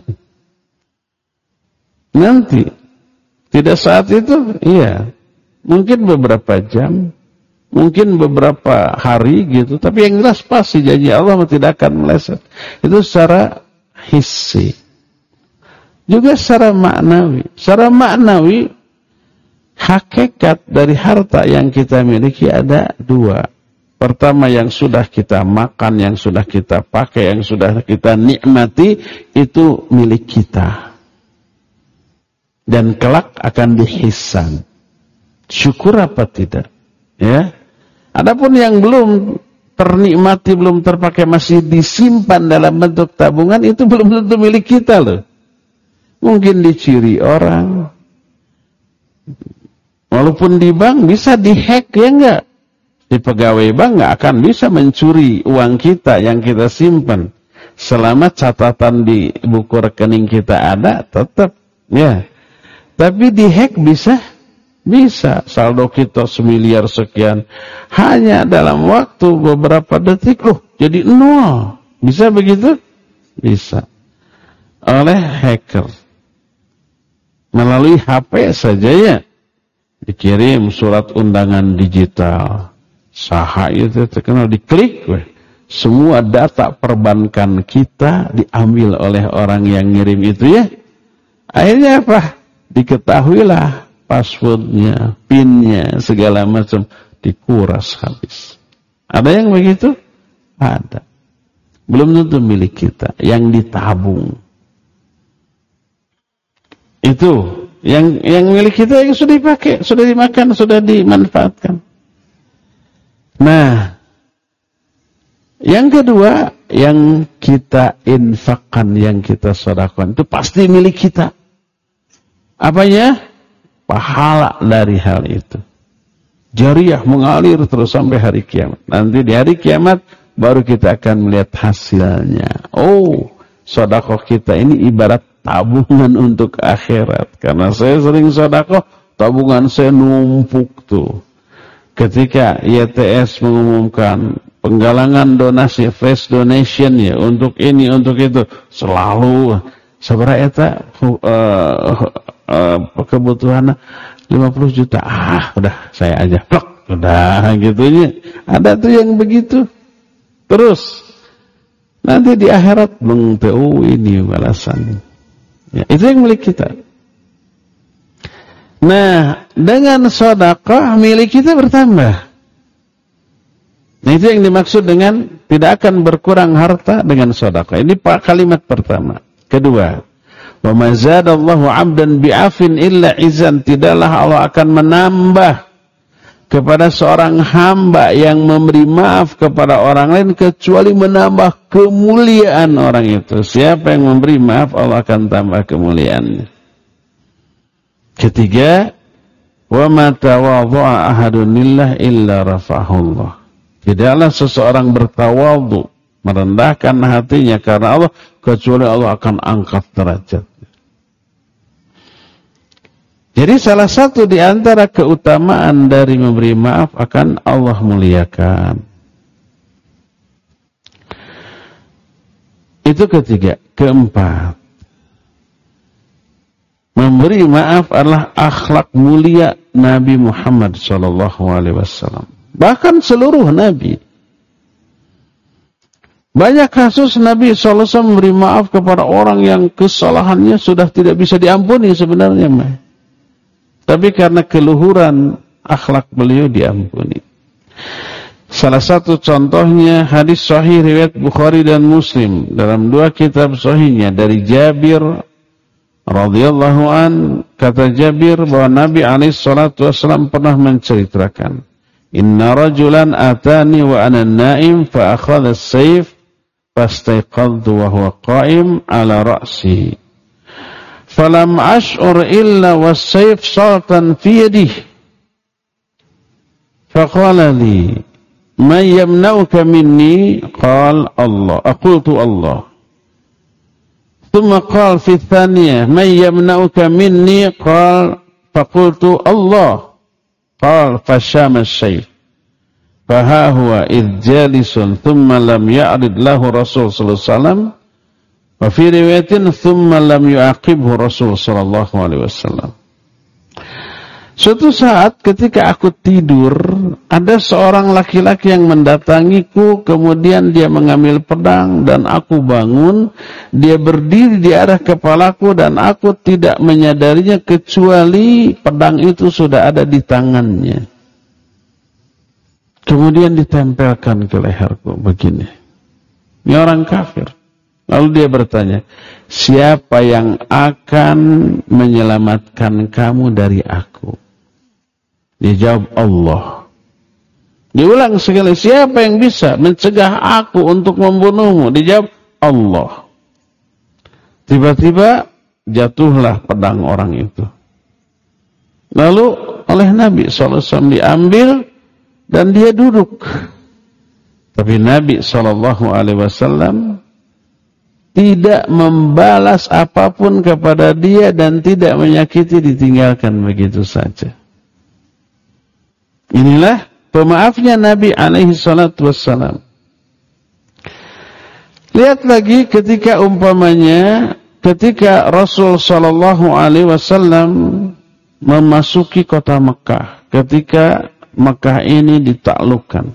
Nanti. Tidak saat itu? Iya. Mungkin beberapa jam. Mungkin beberapa hari gitu, tapi yang jelas pasti janji Allah tidak akan meleset. Itu secara hissi. Juga secara maknawi. Secara maknawi, hakikat dari harta yang kita miliki ada dua. Pertama, yang sudah kita makan, yang sudah kita pakai, yang sudah kita nikmati, itu milik kita. Dan kelak akan dihisan. Syukur apa tidak? Ya. Adapun yang belum ternikmati, belum terpakai, masih disimpan dalam bentuk tabungan, itu belum tentu milik kita loh. Mungkin dicuri orang. Walaupun di bank bisa dihack, ya enggak? Di pegawai bank enggak akan bisa mencuri uang kita yang kita simpan. Selama catatan di buku rekening kita ada, tetap. Ya. Tapi dihack bisa? Bisa, saldo kita semiliar sekian. Hanya dalam waktu beberapa detik, loh, jadi nol. Bisa begitu? Bisa. Oleh hacker. Melalui H P saja ya. Dikirim surat undangan digital. Saha itu terkenal, diklik. Weh. Semua data perbankan kita diambil oleh orang yang ngirim itu ya. Akhirnya apa? Diketahuilah passwordnya, pinnya, segala macam dikuras habis. Ada yang begitu? Ada. Belum tentu milik kita, yang ditabung. Itu yang yang milik kita, yang sudah dipakai, sudah dimakan, sudah dimanfaatkan. Nah, yang kedua, yang kita infakkan, yang kita sedekahkan, itu pasti milik kita. Apanya? Pahala dari hal itu. Jariah mengalir terus sampai hari kiamat. Nanti di hari kiamat baru kita akan melihat hasilnya. Oh, sedekah kita ini ibarat tabungan untuk akhirat. Karena saya sering sedekah, tabungan saya numpuk tuh. Ketika I A T S mengumumkan penggalangan donasi, flash donation ya, untuk ini, untuk itu, selalu sabaraha eta uh, Uh, kebutuhan lima puluh juta, ah udah saya aja plok, udah gitunya. Ada tuh yang begitu. Terus nanti di akhirat mengteu ini balasan. Ya, itu yang milik kita. Nah, dengan sedekah milik kita bertambah. Nah, itu yang dimaksud dengan tidak akan berkurang harta dengan sedekah. Ini kalimat pertama. Kedua, wa ma zadallahu 'abdan bi'afin illa izan, tidaklah Allah akan menambah kepada seorang hamba yang memberi maaf kepada orang lain kecuali menambah kemuliaan orang itu. Siapa yang memberi maaf, Allah akan tambah kemuliaannya. Ketiga, wa ma tawadhu'a ahadun lillah illa rafa'ahullah. Tidaklah seseorang bertawadhu, merendahkan hatinya karena Allah, kecuali Allah akan angkat derajat. Jadi salah satu di antara keutamaan dari memberi maaf akan Allah muliakan. Itu ketiga. Keempat, memberi maaf adalah akhlak mulia Nabi Muhammad shallallahu alaihi wasallam. Bahkan seluruh Nabi. Banyak kasus Nabi shallallahu alaihi wasallam memberi maaf kepada orang yang kesalahannya sudah tidak bisa diampuni sebenarnya. Tapi karena keluhuran akhlak beliau diampuni. Salah satu contohnya hadis sahih riwayat Bukhari dan Muslim dalam dua kitab sahihnya dari Jabir radhiyallahu an, kata Jabir bahwa Nabi alaihi salatu wasallam pernah menceritakan, "Inna rajulan atani wa ana naim fa akhadha as-sayf fastayqadtu wa huwa qa'im ala ra'si." Falam ash'ur illa was-sayf saltan fi yadihi. Faqala li, "Man yamna'uka minni?" Qala Allah. Aqultu Allah. Thumma qala fi thaniyah, "Man yamna'uka minni?" Qala faqultu Allah. Qala fashama as-sayf. Faha huwa idh jalisun thumma lam ya'rid lahu Rasul sallallahu alaihi wasallam. Wa fi riwayatin thumma lam yu'aqibhu Rasul sallallahu alaihi wasallam. Suatu saat ketika aku tidur, ada seorang laki-laki yang mendatangiku, kemudian dia mengambil pedang dan aku bangun, dia berdiri di arah kepalaku dan aku tidak menyadarinya kecuali pedang itu sudah ada di tangannya. Kemudian ditempelkan ke leherku begini. Ini orang kafir. Lalu dia bertanya, siapa yang akan menyelamatkan kamu dari aku? Dia jawab, Allah. Diulang sekali, siapa yang bisa mencegah aku untuk membunuhmu? Dia jawab, Allah. Tiba-tiba jatuhlah pedang orang itu. Lalu oleh Nabi shallallahu alaihi wasallam diambil dan dia duduk. Tapi Nabi shallallahu alaihi wasallam tidak membalas apapun kepada dia dan tidak menyakiti, ditinggalkan begitu saja. Inilah pemaafnya Nabi alaihi salatu wassalam. Lihat lagi ketika umpamanya ketika Rasul sallallahu alaihi wasallam memasuki kota Mekah, ketika Mekah ini ditaklukkan,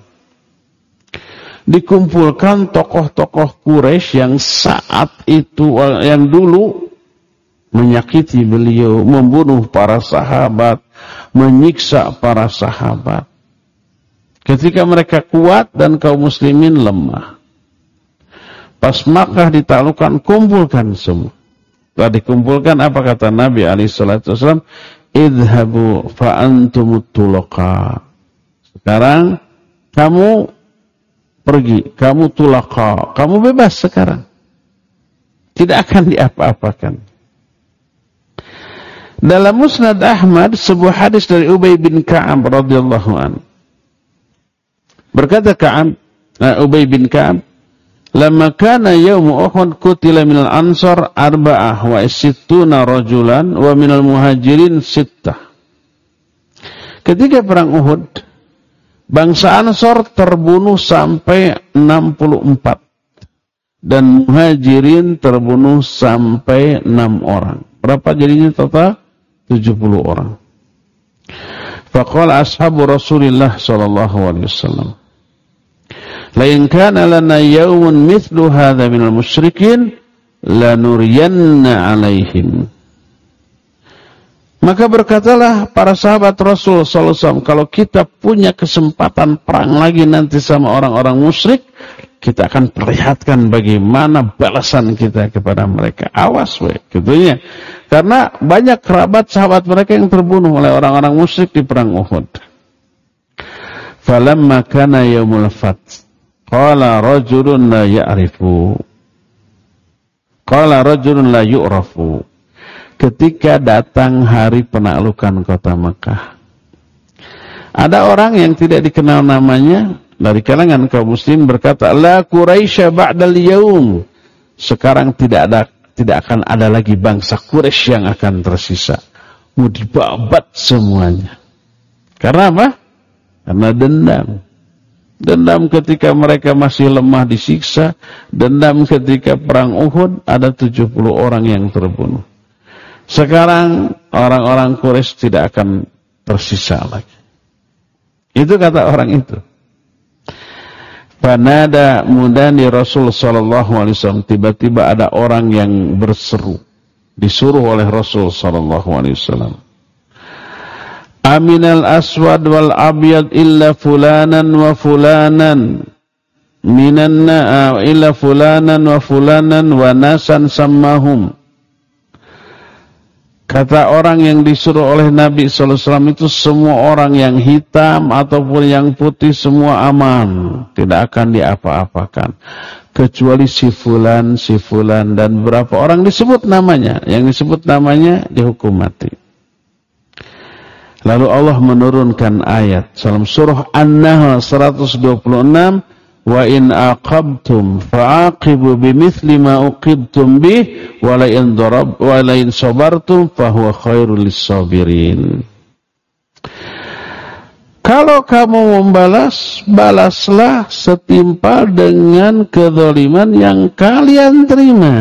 dikumpulkan tokoh-tokoh Quraisy yang saat itu, yang dulu menyakiti beliau, membunuh para sahabat, menyiksa para sahabat. Ketika mereka kuat dan kaum muslimin lemah. Pas Makkah ditaklukkan, kumpulkan semua. Setelah dikumpulkan, apa kata Nabi alaihi salatu wasallam? Idhabu fa antumut tulaqa. Sekarang kamu pergi, kamu tulaqa, kamu bebas sekarang. Tidak akan diapa-apakan. Dalam Musnad Ahmad, sebuah hadis dari Ubay bin Ka'ab radhiyallahu an. Berkata Ka'ab, uh, Ubay bin Ka'ab, "Lamma kana yaum Uhud qutila minal ansar arba'ah wa sittuna rajulan wa minal muhajirin sittah." Ketika perang Uhud, bangsa Ansor terbunuh sampai enam puluh empat. Dan Muhajirin terbunuh sampai enam orang. Berapa jadinya total? tujuh puluh orang. Faqala ashabu Rasulillah sallallahu alaihi wasallam, "La in kana lana yawmun mithlu hadha minal musyrikin lanuriyanna alaihim." Maka berkatalah para sahabat Rasul sallallahu alaihi wasallam, kalau kita punya kesempatan perang lagi nanti sama orang-orang musyrik, kita akan perlihatkan bagaimana balasan kita kepada mereka. Awas we, gitunya. Karena banyak kerabat sahabat mereka yang terbunuh oleh orang-orang musyrik di perang Uhud. Falamma kana yaumul fath qala rajulun la ya'rifu qala rajulun la yu'rafu. Ketika datang hari penaklukan kota Mekah, ada orang yang tidak dikenal namanya dari kalangan kaum muslim berkata, la Quraisy ba'dal yaum. Sekarang tidak ada tidak akan ada lagi bangsa Quraisy yang akan tersisa. Mau dibabat semuanya. Karena apa? Karena dendam. Dendam ketika mereka masih lemah disiksa. Dendam ketika perang Uhud ada tujuh puluh orang yang terbunuh. Sekarang orang-orang Quraisy tidak akan tersisa lagi. Itu kata orang itu. Panada mudani Rasul sallallahu alaihi wasallam, tiba-tiba ada orang yang berseru, disuruh oleh Rasul sallallahu alaihi wasallam. Aminal aswad wal abyad illa fulanan wa fulanan minan illa fulanan wa fulanan wa nasan sammahum. Kata orang yang disuruh oleh Nabi sallallahu alaihi wasallam itu, semua orang yang hitam ataupun yang putih semua aman, tidak akan diapa-apakan, kecuali si fulan, si fulan dan beberapa orang disebut namanya, yang disebut namanya dihukum mati. Lalu Allah menurunkan ayat dalam surah An-Nahl seratus dua puluh enam, wa in aqabtum fa'aqibu bimithli ma uqibtum bih wa la in darab wa la in sabartum fa huwa khairul lis-sabirin. Kalau kamu membalas, balaslah setimpal dengan kezaliman yang kalian terima.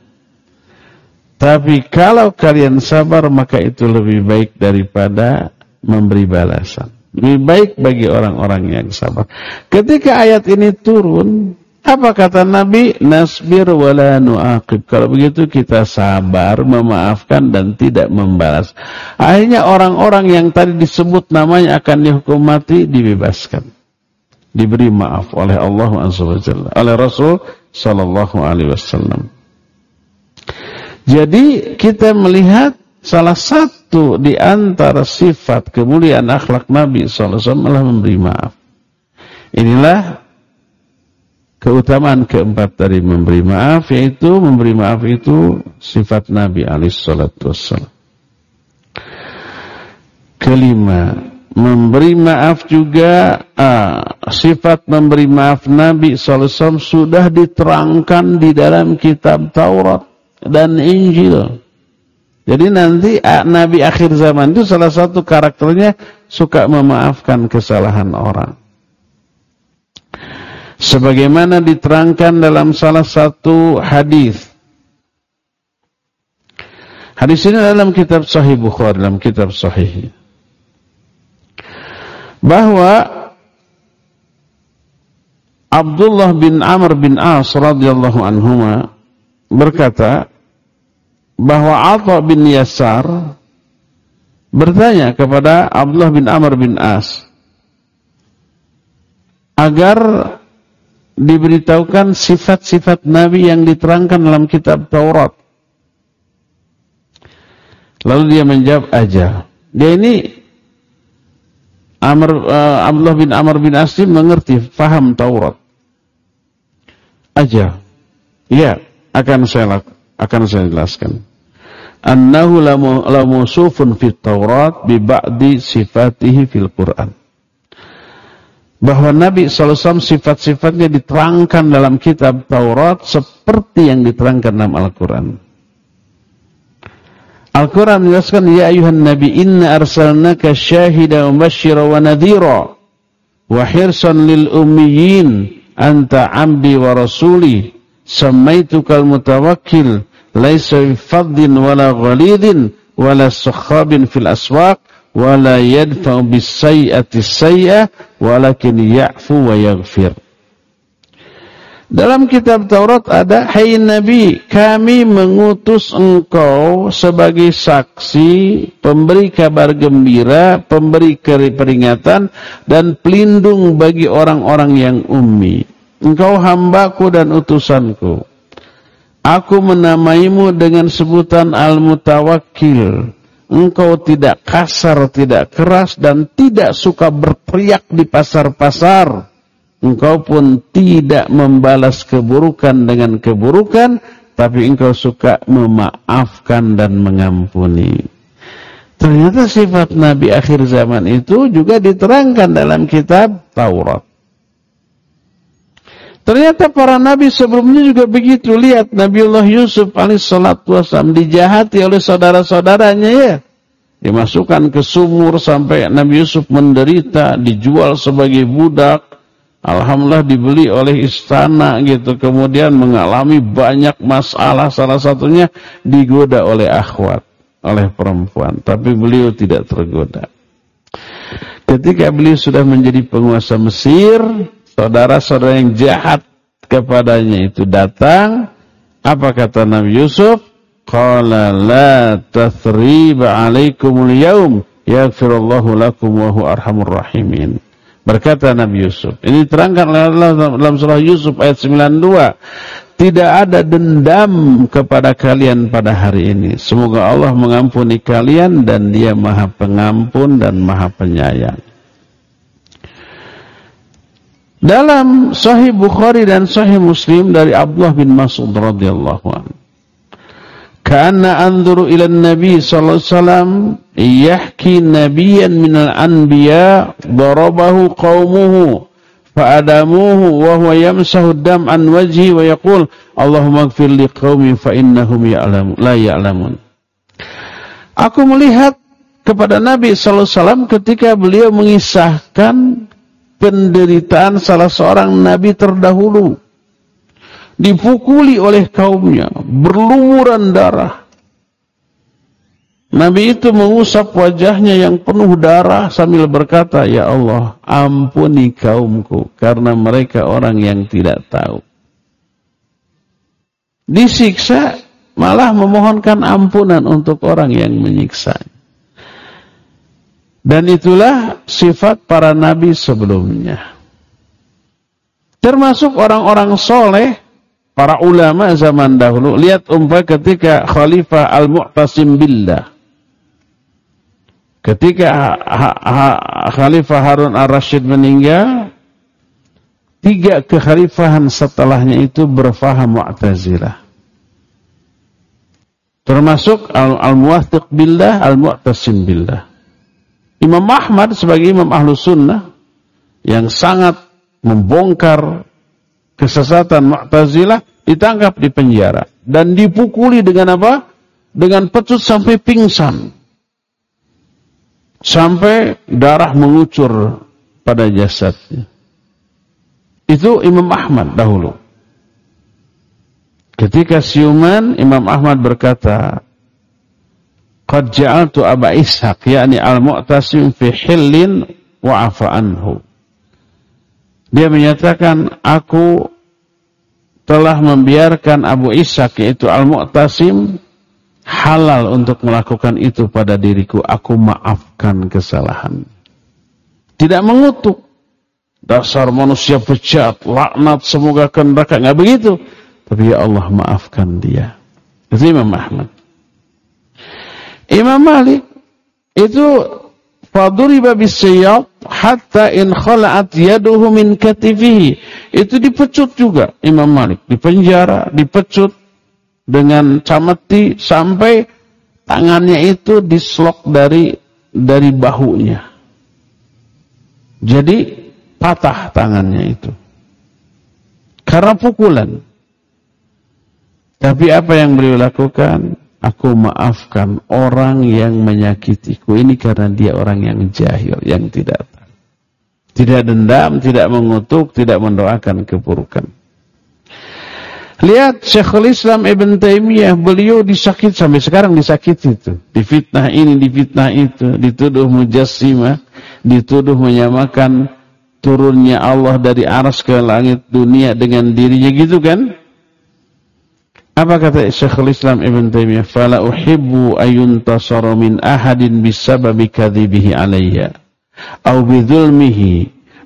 Tapi kalau kalian sabar, maka itu lebih baik daripada memberi balasan. Lebih baik bagi orang-orang yang sabar. Ketika ayat ini turun, apa kata Nabi? Nasbir wala nu'aqib. Kalau begitu kita sabar, memaafkan dan tidak membalas. Akhirnya orang-orang yang tadi disebut namanya akan dihukum mati, dibebaskan. Diberi maaf oleh Allah azza wa jalla, oleh Rasul sallallahu alaihi wasallam. Jadi kita melihat salah satu di antara sifat kemuliaan akhlak Nabi sallallahu alaihi wasallam adalah memberi maaf. Inilah keutamaan keempat dari memberi maaf, yaitu memberi maaf itu sifat Nabi alaihi salatu wassalam. Kelima, memberi maaf juga ah, sifat memberi maaf Nabi sallallahu alaihi wasallam sudah diterangkan di dalam kitab Taurat dan Injil. Jadi nanti Nabi akhir zaman itu salah satu karakternya suka memaafkan kesalahan orang. Sebagaimana diterangkan dalam salah satu hadis. Hadis ini dalam kitab Sahih Bukhari, dalam kitab Sahih. Bahwa Abdullah bin Amr bin As radhiyallahu anhuma berkata bahwa Atha bin Yasar bertanya kepada Abdullah bin Amr bin As agar diberitahukan sifat-sifat Nabi yang diterangkan dalam kitab Taurat. Lalu dia menjawab, aja. Dia ini Amr, uh, Abdullah bin Amr bin As mengerti, faham Taurat. Aja. Ya, akan saya akan saya jelaskan. Annahu la mawsufun fit Taurat bi ba'di sifatihi fil Quran. Bahwa Nabi sallallahu alaihi wasallam sifat-sifatnya diterangkan dalam kitab Taurat seperti yang diterangkan dalam Al-Quran. Al-Quran menjelaskan, ya ayuhan nabi inna arsalnaka syahidan wa mubasysyiran wa nadhira wa hirsan lil ummiyin anta 'abdi wa rasuli samaitukal mutawakkil laisa bifaddin wala ghalidin wala sakhabin fil aswaq wala yadfa'u bis-sayyi'ati sayyi'ah walakin ya'fu wa yaghfir. Dalam kitab Taurat ada, hai Nabi, kami mengutus engkau sebagai saksi, pemberi kabar gembira, pemberi peringatan dan pelindung bagi orang-orang yang ummi. Engkau hambaku dan utusanku. Aku menamaimu dengan sebutan Al-Mutawakkil. engkau tidak kasar, tidak keras, dan tidak suka berteriak di pasar-pasar. Engkau pun tidak membalas keburukan dengan keburukan, tapi engkau suka memaafkan dan mengampuni. Ternyata sifat Nabi akhir zaman itu juga diterangkan dalam kitab Taurat. Ternyata para nabi sebelumnya juga begitu. Lihat Nabiullah Yusuf alaihissalatu wassalam dijahati oleh saudara-saudaranya ya. Dimasukkan ke sumur sampai Nabi Yusuf menderita, dijual sebagai budak. Alhamdulillah dibeli oleh istana gitu. Kemudian mengalami banyak masalah, salah satunya digoda oleh akhwat, oleh perempuan. Tapi beliau tidak tergoda. Ketika beliau sudah menjadi penguasa Mesir, saudara-saudara yang jahat kepadanya itu datang. Apa kata Nabi Yusuf? Qala la tathriba alaikumul yaum yaghfirullahu lakum wa huwa arhamur rahimin. Berkata Nabi Yusuf. Ini diterangkan dalam surah Yusuf ayat sembilan puluh dua. Tidak ada dendam kepada kalian pada hari ini. Semoga Allah mengampuni kalian dan Dia Maha Pengampun dan Maha Penyayang. Dalam Sahih Bukhari dan Sahih Muslim dari Abdullah bin Mas'ud radhiyallahu anhu. Kana anzuru ila Nabi sallallahu alaihi wasallam yahki nabiyyan minal anbiya darabahu qaumuhu fa'adamuhu wa huwa yamsahu dam an wajhi wa yaqul Allahumma ighfir li qaumi fa innahum ya'lamun la ya'lamun. Aku melihat kepada Nabi sallallahu alaihi wasallam ketika beliau mengisahkan penderitaan salah seorang nabi terdahulu. Dipukuli oleh kaumnya, berlumuran darah. Nabi itu mengusap wajahnya yang penuh darah sambil berkata, Ya Allah, ampuni kaumku, karena mereka orang yang tidak tahu. Disiksa, malah memohonkan ampunan untuk orang yang menyiksa. Dan itulah sifat para nabi sebelumnya. Termasuk orang-orang soleh, para ulama zaman dahulu. Lihat umpah ketika Khalifah Al-Mu'tasim Billah. Ketika ha ha Khalifah Harun Ar-Rasyid meninggal, tiga kekhalifahan setelahnya itu berfaham Mu'tazilah. Termasuk Al-Muwathiq Billah, Al-Mu'tasim Billah. Imam Ahmad sebagai Imam Ahlus Sunnah yang sangat membongkar kesesatan Mu'tazilah, ditangkap di penjara dan dipukuli dengan apa? Dengan pecut sampai pingsan. Sampai darah mengucur pada jasadnya. Itu Imam Ahmad dahulu. Ketika siuman, Imam Ahmad berkata, Qad ja'altu Aba Ishaq, yakni Al-Mu'tasim fi hillin wa afa anhu. Dia menyatakan, aku telah membiarkan Abu Ishaq, yaitu Al-Mu'tasim, halal untuk melakukan itu pada diriku. Aku maafkan kesalahan. Tidak mengutuk. Dasar manusia bejat, laknat, semoga ke neraka. Nggak begitu. Tapi ya Allah, maafkan dia. Itu Imam Ahmad. Imam Malik itu faduriba bisayyad hatta in khala'at yaduhu min katifihi. Itu dipecut juga Imam Malik, dipenjara, dipecut dengan cameti sampai tangannya itu dislok dari dari bahunya. Jadi patah tangannya itu karena pukulan. Tapi apa yang beliau lakukan? Aku maafkan orang yang menyakitiku ini karena dia orang yang jahil, yang tidak tahu. Tidak dendam, tidak mengutuk, tidak mendoakan keburukan. Lihat Syekhul Islam Ibn Taimiyah, beliau disakiti sampai sekarang disakiti itu. Difitnah ini, difitnah itu, dituduh mujassimah, dituduh menyamakan turunnya Allah dari arsy ke langit dunia dengan dirinya gitu kan? Apa kata Syekhul Islam Ibn Taimiyah? Fala uhibbu ayuntasara min ahadin bisababi kadhibihi alayya aw bidzulmihi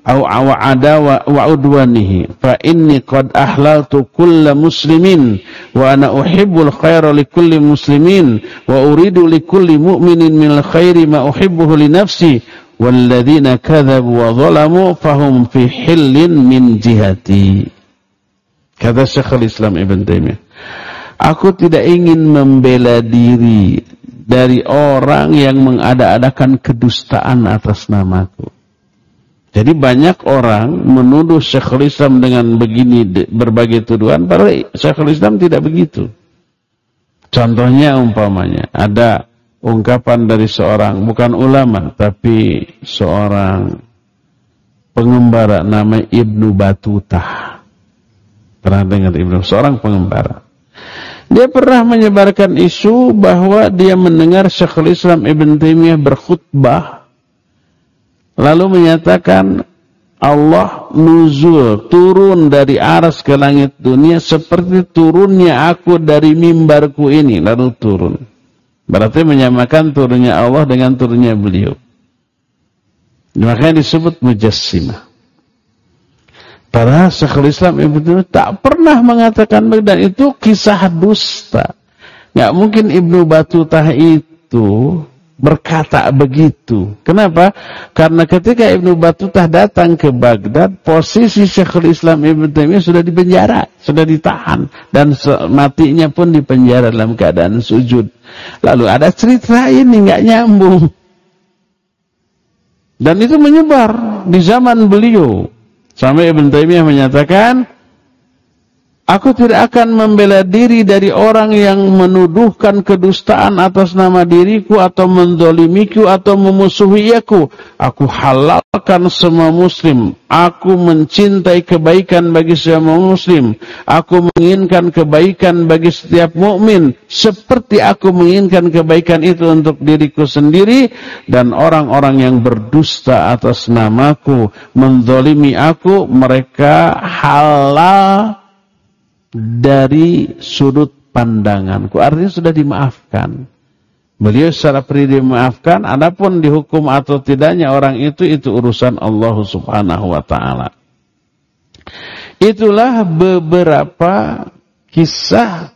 au awada wa udwanihi fa inni qad ahlaltu kulla muslimin wa ana uhibbul khaira likulli muslimin wa uridu likulli mu'minin minal khairi ma uhibbuhu li nafsi walladzina kadzabu wa zalamu fahum fi hillin min jihati. Kata Syekhul Islam Ibn Taimiyah, aku tidak ingin membela diri dari orang yang mengada-adakan kedustaan atas namaku. Jadi banyak orang menuduh Syekhul Islam dengan begini berbagai tuduhan, padahal Syekhul Islam tidak begitu. Contohnya umpamanya ada ungkapan dari seorang bukan ulama tapi seorang pengembara nama Ibnu Batutah. Pernah dengar Ibnu? Seorang pengembara. Dia pernah menyebarkan isu bahwa dia mendengar Syekhul Islam Ibn Taimiyah berkhutbah lalu menyatakan Allah nuzul, turun dari aras ke langit dunia seperti turunnya aku dari mimbarku ini, lalu turun. Berarti menyamakan turunnya Allah dengan turunnya beliau. Makanya disebut mujassimah. Padahal Syekhul Islam Ibn Taimiyah tak pernah mengatakan begitu, dan itu kisah dusta. Nggak mungkin Ibnu Batutah itu berkata begitu. Kenapa? Karena ketika Ibnu Batutah datang ke Baghdad, posisi Syekhul Islam Ibn Taimiyah sudah dipenjara, sudah ditahan, dan matinya pun dipenjara dalam keadaan sujud. Lalu ada cerita ini nggak nyambung, dan itu menyebar di zaman beliau sampai Ibn Taimiyah menyatakan, aku tidak akan membela diri dari orang yang menuduhkan kedustaan atas nama diriku atau mendolimiku atau memusuhi aku. Aku halalkan semua muslim. Aku mencintai kebaikan bagi semua muslim. Aku menginginkan kebaikan bagi setiap mukmin seperti aku menginginkan kebaikan itu untuk diriku sendiri. Dan orang-orang yang berdusta atas namaku, mendolimi aku, mereka halal dari sudut pandanganku. Artinya sudah dimaafkan. Beliau secara pribadi memaafkan, adapun dihukum atau tidaknya orang itu, itu urusan Allah Subhanahu wa taala. Itulah beberapa kisah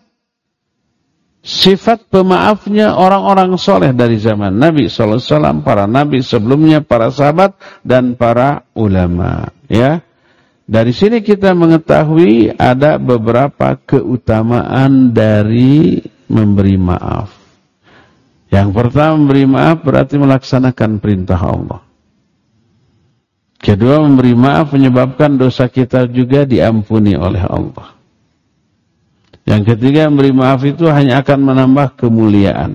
sifat pemaafnya orang-orang soleh dari zaman Nabi sallallahu alaihi wasallam, para nabi sebelumnya, para sahabat dan para ulama, ya. Dari sini kita mengetahui ada beberapa keutamaan dari memberi maaf. Yang pertama, memberi maaf berarti melaksanakan perintah Allah. Kedua, memberi maaf menyebabkan dosa kita juga diampuni oleh Allah. Yang ketiga, memberi maaf itu hanya akan menambah kemuliaan.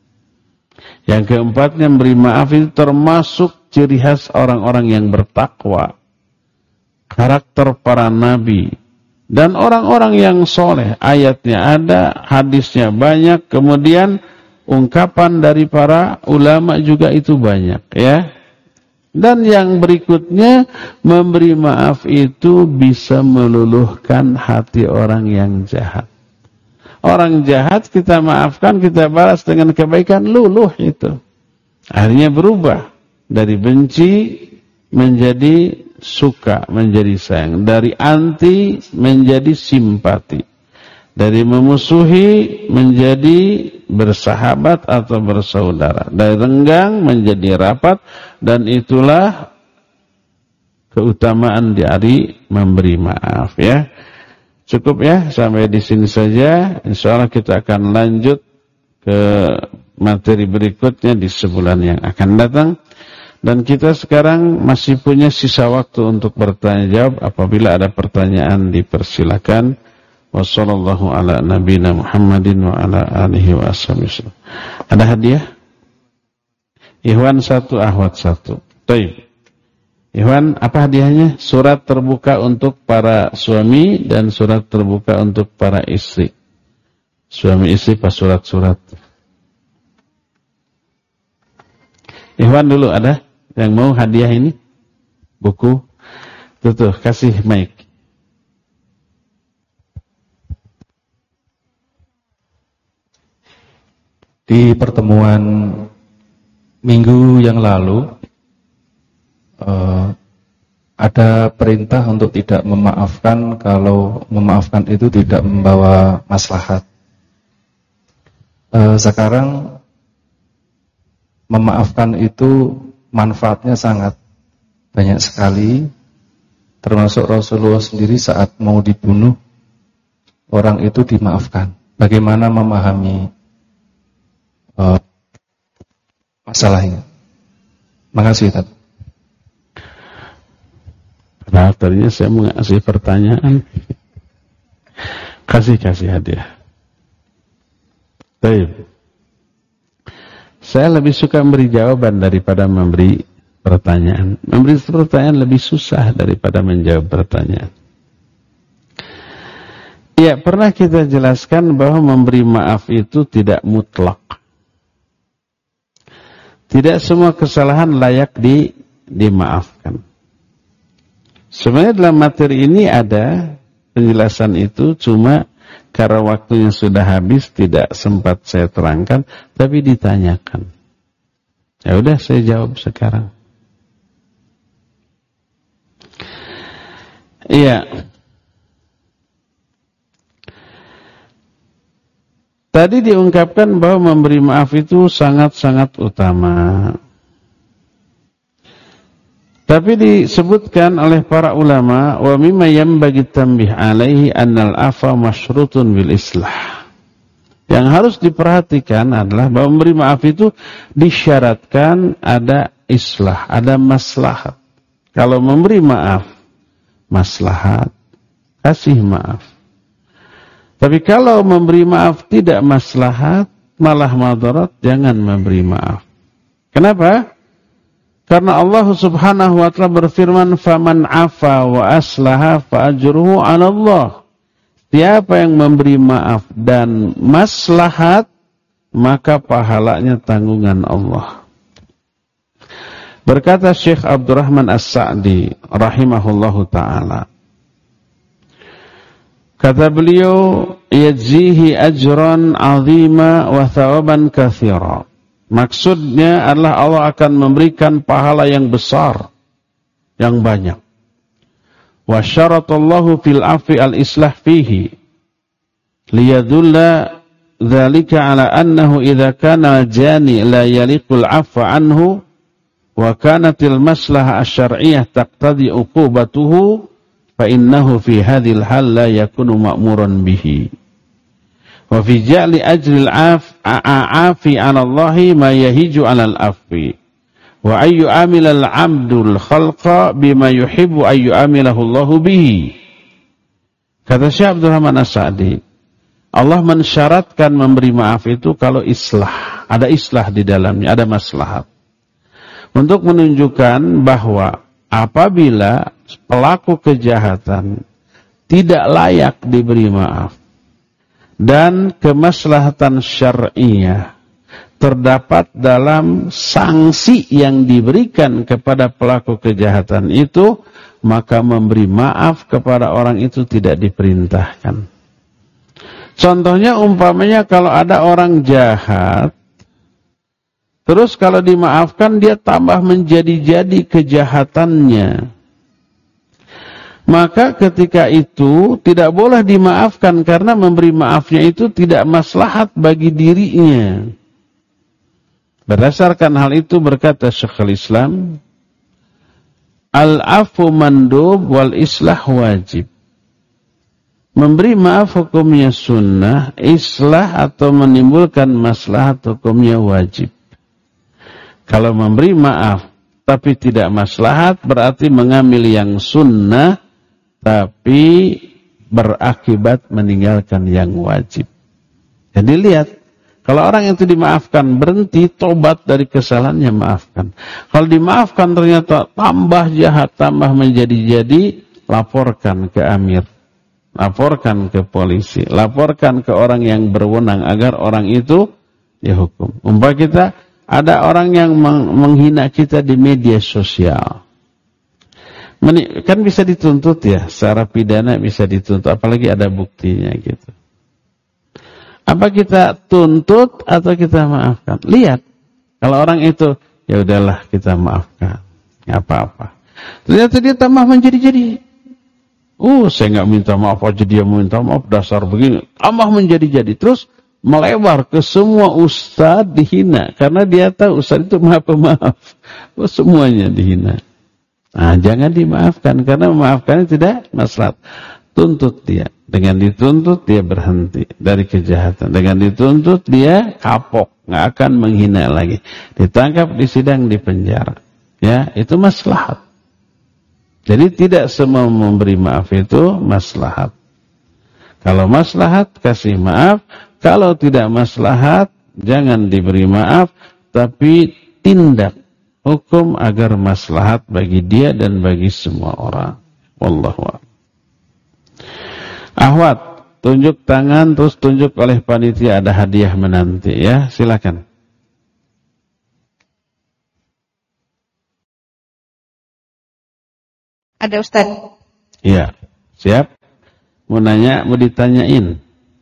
Yang keempatnya, memberi maaf itu termasuk ciri khas orang-orang yang bertakwa. Karakter para nabi dan orang-orang yang soleh. Ayatnya ada, hadisnya banyak, kemudian ungkapan dari para ulama juga itu banyak, ya. Dan yang berikutnya, memberi maaf itu bisa meluluhkan hati orang yang jahat. Orang jahat kita maafkan, kita balas dengan kebaikan, luluh itu. Akhirnya berubah dari benci menjadi suka, menjadi sayang, dari anti menjadi simpati, dari memusuhi menjadi bersahabat atau bersaudara, dari renggang menjadi rapat. Dan itulah keutamaan dari memberi maaf, ya. Cukup ya, sampai di sini saja. Insyaallah kita akan lanjut ke materi berikutnya di sebulan yang akan datang. Dan kita sekarang masih punya sisa waktu untuk bertanya jawab. Apabila ada pertanyaan dipersilakan. Wassallallahu ala nabiyina Muhammadin wa ala alihi wa ashabihi. Ada hadiah? Ikhwan satu, ahwat satu. Baik. Ikhwan, apa hadiahnya? Surat terbuka untuk para suami dan surat terbuka untuk para istri. Suami istri pas surat-surat. Ikhwan dulu ada yang mau hadiah ini? Buku? Tuh, tuh, kasih mic. Di pertemuan minggu yang lalu, uh, ada perintah untuk tidak memaafkan kalau memaafkan itu tidak membawa maslahat. E, sekarang memaafkan itu manfaatnya sangat banyak sekali, termasuk Rasulullah sendiri saat mau dibunuh, orang itu dimaafkan. Bagaimana memahami e, masalahnya? Makasih, Ustaz. Nah, tadinya saya mau ngasih pertanyaan. Kasih-kasih hadiah. Baik. Saya lebih suka memberi jawaban daripada memberi pertanyaan. Memberi pertanyaan lebih susah daripada menjawab pertanyaan. Ya, pernah kita jelaskan bahwa memberi maaf itu tidak mutlak. Tidak semua kesalahan layak di, dimaafkan. Sebenarnya dalam materi ini ada penjelasan itu, cuma karena waktunya sudah habis tidak sempat saya terangkan, tapi ditanyakan. Ya udah saya jawab sekarang. Iya. Tadi diungkapkan bahwa memberi maaf itu sangat-sangat utama. Tapi disebutkan oleh para ulama, wa mimma yanbaghi tanbih alaihi annal afa masyrutun bil islah. Yang harus diperhatikan adalah bahwa memberi maaf itu disyaratkan ada islah, ada maslahat. Kalau memberi maaf, maslahat, kasih maaf. Tapi kalau memberi maaf tidak maslahat, malah madarat, jangan memberi maaf. Kenapa? Karena Allah Subhanahu wa taala berfirman, "Faman 'afa wa aslaha fa ajruhu 'ala Allah." Siapa yang memberi maaf dan maslahat, maka pahalanya tanggungan Allah. Berkata Syekh Abdurrahman As-Sa'di rahimahullahu taala, kata beliau, "Yajzihi ajran 'azima wa thawaban katsira." Maksudnya adalah Allah akan memberikan pahala yang besar, yang banyak. Wa syaratallahu fil afi al-islah fihi liyadulla dzalika ala annahu idza kana jani la yaliqul afwa anhu wa kanatil maslahah asy-syar'iyyah taqtadi uqubatuhu fa innahu fi hadhil hal la yakunu ma'muran bihi. Wa fi ja'li ajril a'afi 'ala Allahi ma yahiju 'alal afi. Wa ayyu amilal 'abdul khalqa bima yuhibbu ayyu amilahu Allahu bihi. Kata Syekh Abdurrahman As-Sa'di, Allah mensyaratkan memberi maaf itu kalau islah, ada islah di dalamnya, ada maslahat. Untuk menunjukkan bahwa apabila pelaku kejahatan tidak layak diberi maaf, dan kemaslahatan syar'iyah terdapat dalam sanksi yang diberikan kepada pelaku kejahatan itu, maka memberi maaf kepada orang itu tidak diperintahkan. Contohnya umpamanya kalau ada orang jahat, terus kalau dimaafkan dia tambah menjadi-jadi kejahatannya, maka ketika itu tidak boleh dimaafkan karena memberi maafnya itu tidak maslahat bagi dirinya. Berdasarkan hal itu berkata Syekhul Islam, al-afu mandub wal islah wajib. Memberi maaf hukumnya sunnah, islah atau menimbulkan maslahat hukumnya wajib. Kalau memberi maaf tapi tidak maslahat berarti mengambil yang sunnah tapi berakibat meninggalkan yang wajib. Jadi lihat, kalau orang itu dimaafkan, berhenti, tobat dari kesalahannya, maafkan. Kalau dimaafkan ternyata tambah jahat, tambah menjadi-jadi, laporkan ke amir, laporkan ke polisi, laporkan ke orang yang berwenang agar orang itu dihukum. Umpama kita ada orang yang menghina kita di media sosial, kan bisa dituntut ya, secara pidana bisa dituntut, apalagi ada buktinya gitu. Apa kita tuntut atau kita maafkan? Lihat, kalau orang itu, ya udahlah kita maafkan, nggak apa-apa. Ternyata dia tambah menjadi-jadi. Oh, saya nggak minta maaf aja dia minta maaf, dasar begini. Tambah menjadi-jadi. Terus melebar ke semua ustadz dihina. Karena dia tahu ustadz itu maha pemaaf. Oh, semuanya dihina. Nah, jangan dimaafkan. Karena memaafkannya tidak maslahat. Tuntut dia. Dengan dituntut dia berhenti dari kejahatan. Dengan dituntut dia kapok. Nggak akan menghina lagi. Ditangkap, disidang, dipenjara. Ya, itu maslahat. Jadi tidak semua memberi maaf itu maslahat. Kalau maslahat, kasih maaf. Kalau tidak maslahat, jangan diberi maaf. Tapi tindak hukum agar maslahat bagi dia dan bagi semua orang. Wallahu a'lam. Ahwat, tunjuk tangan terus tunjuk oleh panitia, ada hadiah menanti ya. Silakan. Ada Ustaz. Iya, siap. Mau nanya, mau ditanyain.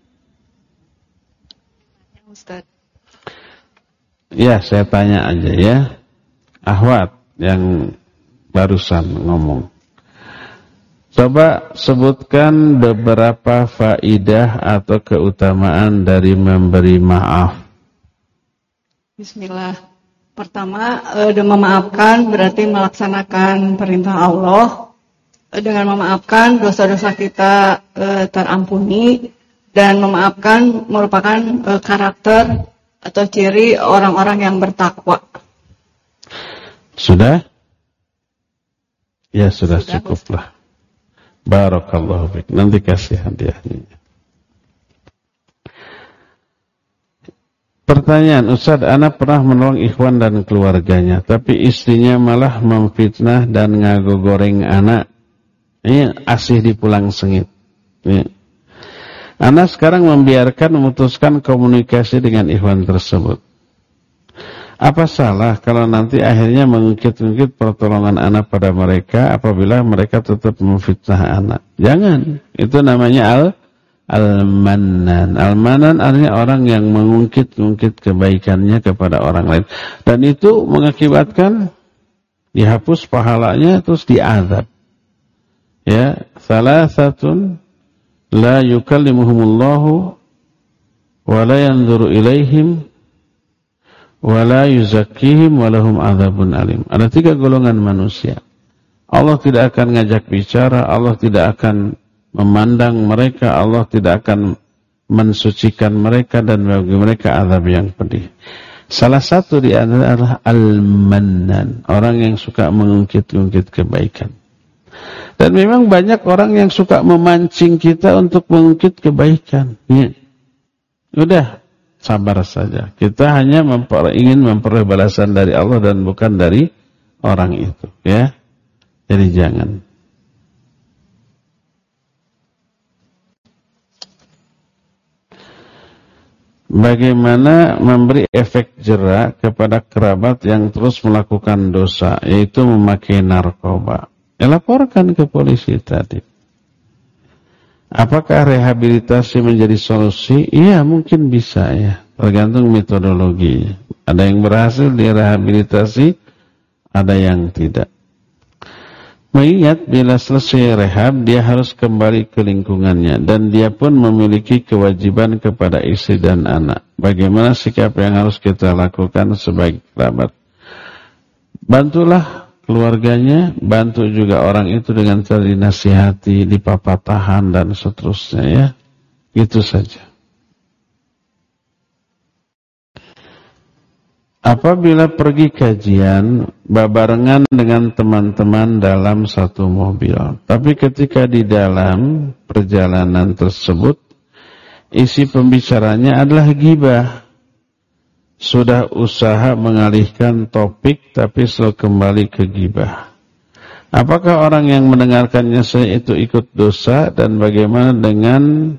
Ustaz. Ya, saya tanya aja ya. Ahwat yang barusan ngomong. Coba sebutkan beberapa faidah atau keutamaan dari memberi maaf. Bismillah. Pertama, eh, memaafkan berarti melaksanakan perintah Allah. Dengan memaafkan dosa-dosa kita eh, terampuni, dan memaafkan merupakan eh, karakter atau ciri orang-orang yang bertakwa. Sudah? Ya sudah, sudah cukuplah. Barakallahu fiik. Nanti kasih hadiahnya. Pertanyaan, Ustaz, anak pernah menolong ikhwan dan keluarganya, tapi istrinya malah memfitnah dan ngagogoreng anak. Ini asih di pulang sengit. Ini. Anak sekarang membiarkan memutuskan komunikasi dengan ikhwan tersebut. Apa salah kalau nanti akhirnya mengungkit-ungkit pertolongan anak pada mereka apabila mereka tetap memfitnah anak? Jangan. Itu namanya al al-mannan. Al-mannan artinya orang yang mengungkit-ungkit kebaikannya kepada orang lain. Dan itu mengakibatkan dihapus pahalanya terus diazab. Ya, salasatun la yukallimuhumullahu wa la yanzuru ilaihim wa la yuzakkihim wa lahum adzabun alim. Ada tiga golongan manusia. Allah tidak akan ngajak bicara, Allah tidak akan memandang mereka, Allah tidak akan mensucikan mereka, dan bagi mereka azab yang pedih. Salah satu di antara adalah al-mannan, orang yang suka mengungkit-ungkit kebaikan. Dan memang banyak orang yang suka memancing kita untuk mengungkit kebaikan. Ya. Udah, sabar saja. Kita hanya memper, ingin memperoleh balasan dari Allah dan bukan dari orang itu. Ya, jadi jangan. Bagaimana memberi efek jera kepada kerabat yang terus melakukan dosa, yaitu memakai narkoba? Laporkan ke polisi tadi. Apakah rehabilitasi menjadi solusi? Iya, mungkin bisa ya. Tergantung metodologinya. Ada yang berhasil direhabilitasi, ada yang tidak. Mengingat bila selesai rehab, dia harus kembali ke lingkungannya. Dan dia pun memiliki kewajiban kepada istri dan anak. Bagaimana sikap yang harus kita lakukan sebagai kerabat? Bantulah keluarganya, bantu juga orang itu dengan cara dinasihati, dipapatahan dan seterusnya ya. Itu saja. Apabila pergi kajian barengan dengan teman-teman dalam satu mobil, tapi ketika di dalam perjalanan tersebut isi pembicaranya adalah ghibah. Sudah usaha mengalihkan topik tapi selalu kembali ke ghibah. Apakah orang yang mendengarkannya saya itu ikut dosa, dan bagaimana dengan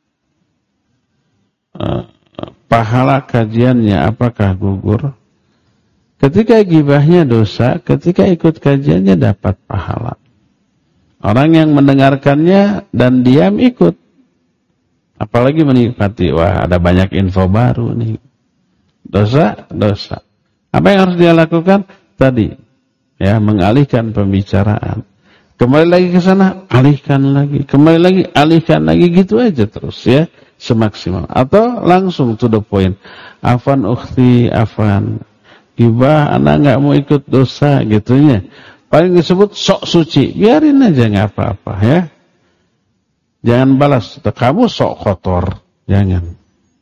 uh, pahala kajiannya, apakah gugur? Ketika ghibahnya dosa, ketika ikut kajiannya dapat pahala. Orang yang mendengarkannya dan diam ikut, apalagi menikmati, wah ada banyak info baru nih. Dosa, dosa. Apa yang harus dia lakukan? Tadi, ya, mengalihkan pembicaraan. Kembali lagi ke sana, alihkan lagi, kembali lagi, alihkan lagi, gitu aja terus ya, semaksimal. Atau langsung to the point. Afan ukhti, afan. Gibah, anak nggak mau ikut dosa, gitunya. Paling disebut sok suci, biarin aja nggak apa-apa ya. Jangan balas, kamu sok kotor, jangan.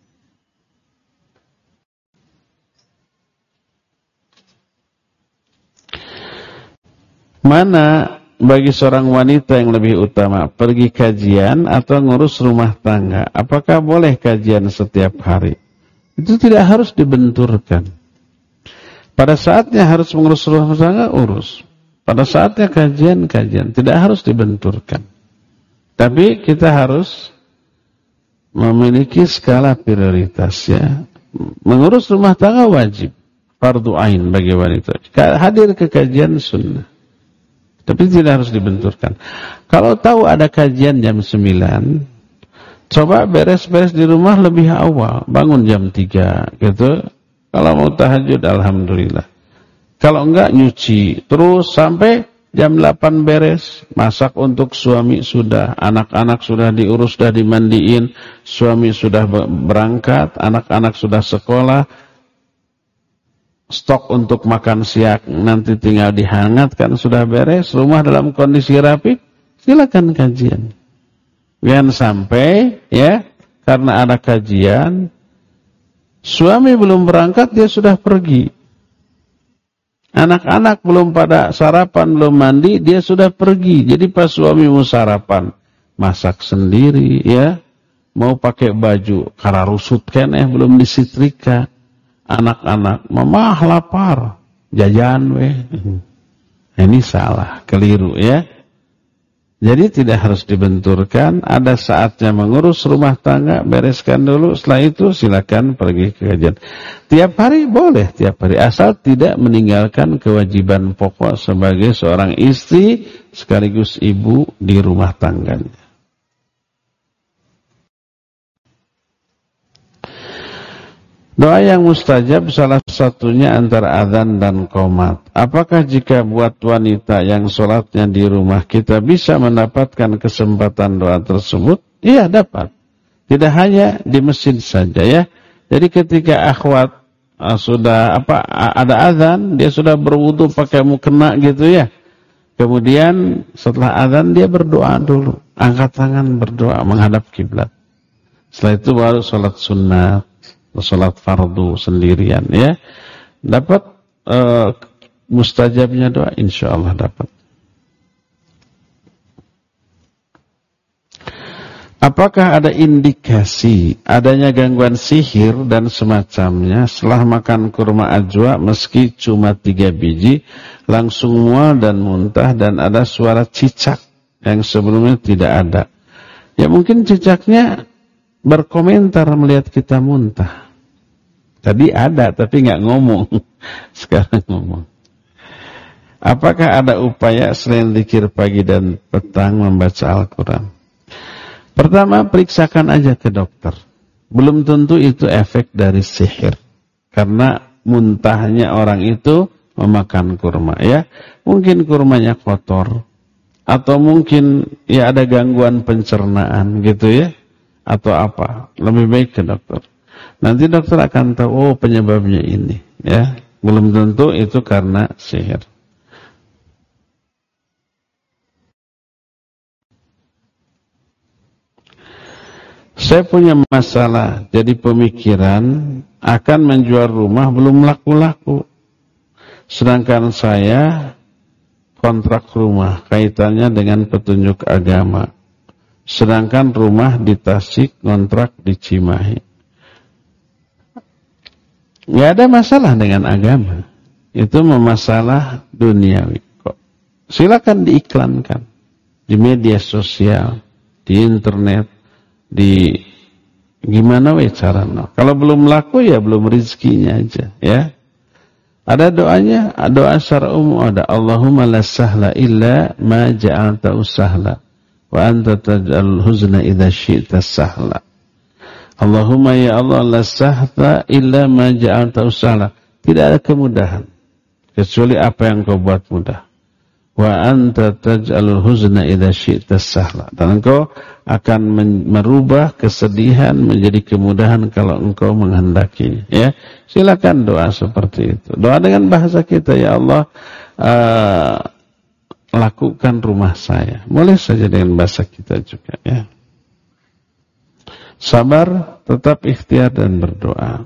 Mana bagi seorang wanita yang lebih utama, pergi kajian atau ngurus rumah tangga? Apakah boleh kajian setiap hari? Itu tidak harus dibenturkan. Pada saatnya harus mengurus rumah tangga, urus. Pada saatnya kajian, kajian. Tidak harus dibenturkan. Tapi kita harus memiliki skala prioritas ya. Mengurus rumah tangga wajib, fardu ain bagi wanita. Hadir ke kajian sunnah. Tapi tidak harus dibenturkan. Kalau tahu ada kajian jam sembilan, coba beres-beres di rumah lebih awal. Bangun jam tiga, gitu. Kalau mau tahajud, alhamdulillah. Kalau enggak, nyuci. Terus sampai jam delapan beres. Masak untuk suami sudah. Anak-anak sudah diurus, sudah dimandiin. Suami sudah berangkat. Anak-anak sudah sekolah. Stok untuk makan siang nanti tinggal dihangatkan, sudah beres, rumah dalam kondisi rapi, silakan kajian. Jangan sampai ya, karena ada kajian, suami belum berangkat dia sudah pergi. Anak-anak belum pada sarapan, belum mandi, dia sudah pergi. Jadi pas suami mau sarapan, masak sendiri ya, mau pakai baju kararusut kan eh belum disetrika. Anak-anak, mamah lapar, jajan weh. Ini salah, keliru ya. Jadi tidak harus dibenturkan, ada saatnya mengurus rumah tangga, bereskan dulu, setelah itu silakan pergi ke kajian. Tiap hari boleh, tiap hari, asal tidak meninggalkan kewajiban pokok sebagai seorang istri sekaligus ibu di rumah tangganya. Doa yang mustajab salah satunya antara azan dan qomat. Apakah jika buat wanita yang sholatnya di rumah kita bisa mendapatkan kesempatan doa tersebut? Iya, dapat. Tidak hanya di masjid saja ya. Jadi ketika akhwat uh, sudah apa ada azan, dia sudah berwudu pakai mukena gitu ya. Kemudian setelah azan dia berdoa dulu, angkat tangan berdoa menghadap kiblat. Setelah itu baru sholat sunnah. Salat fardu sendirian ya, dapat uh, mustajabnya doa, insya Allah dapat. Apakah ada indikasi adanya gangguan sihir dan semacamnya setelah makan kurma ajwa meski cuma tiga biji langsung mual dan muntah dan ada suara cicak yang sebelumnya tidak ada? Ya mungkin cicaknya berkomentar melihat kita muntah. Tadi ada tapi nggak ngomong. Sekarang ngomong. Apakah ada upaya selain zikir pagi dan petang membaca Al-Quran? Pertama, periksakan aja ke dokter. Belum tentu itu efek dari sihir. Karena muntahnya orang itu memakan kurma ya. Mungkin kurmanya kotor. Atau mungkin ya ada gangguan pencernaan gitu ya. Atau apa, lebih baik ke dokter. Nanti dokter akan tahu, oh penyebabnya ini ya. Belum tentu itu karena sihir. Saya punya masalah, jadi pemikiran akan menjual rumah belum laku-laku. Sedangkan saya kontrak rumah kaitannya dengan petunjuk agama. Sedangkan rumah di Tasik, kontrak di Cimahi. Nggak ada masalah dengan agama. Itu masalah duniawi kok. Silakan diiklankan di media sosial, di internet, di gimana we caranya. Kalau belum laku ya belum rezekinya aja ya. Ada doanya, doa secara umum ada, Allahumma la sahla illa ma ja'altahu sahla wa anta taj'al huzna idza syi'ta sahla. Allahumma ya Allah la sahla illa ma ja'altahu sahla. Tidak ada kemudahan kecuali apa yang kau buat mudah. Wa anta taj'alul huzna idza syi'ta sahla. Dan engkau akan merubah kesedihan menjadi kemudahan kalau engkau menghendakinya. Ya, silakan doa seperti itu. Doa dengan bahasa kita, ya Allah, uh, lakukan rumah saya. Boleh saja dengan bahasa kita juga, ya. Sabar, tetap ikhtiar dan berdoa.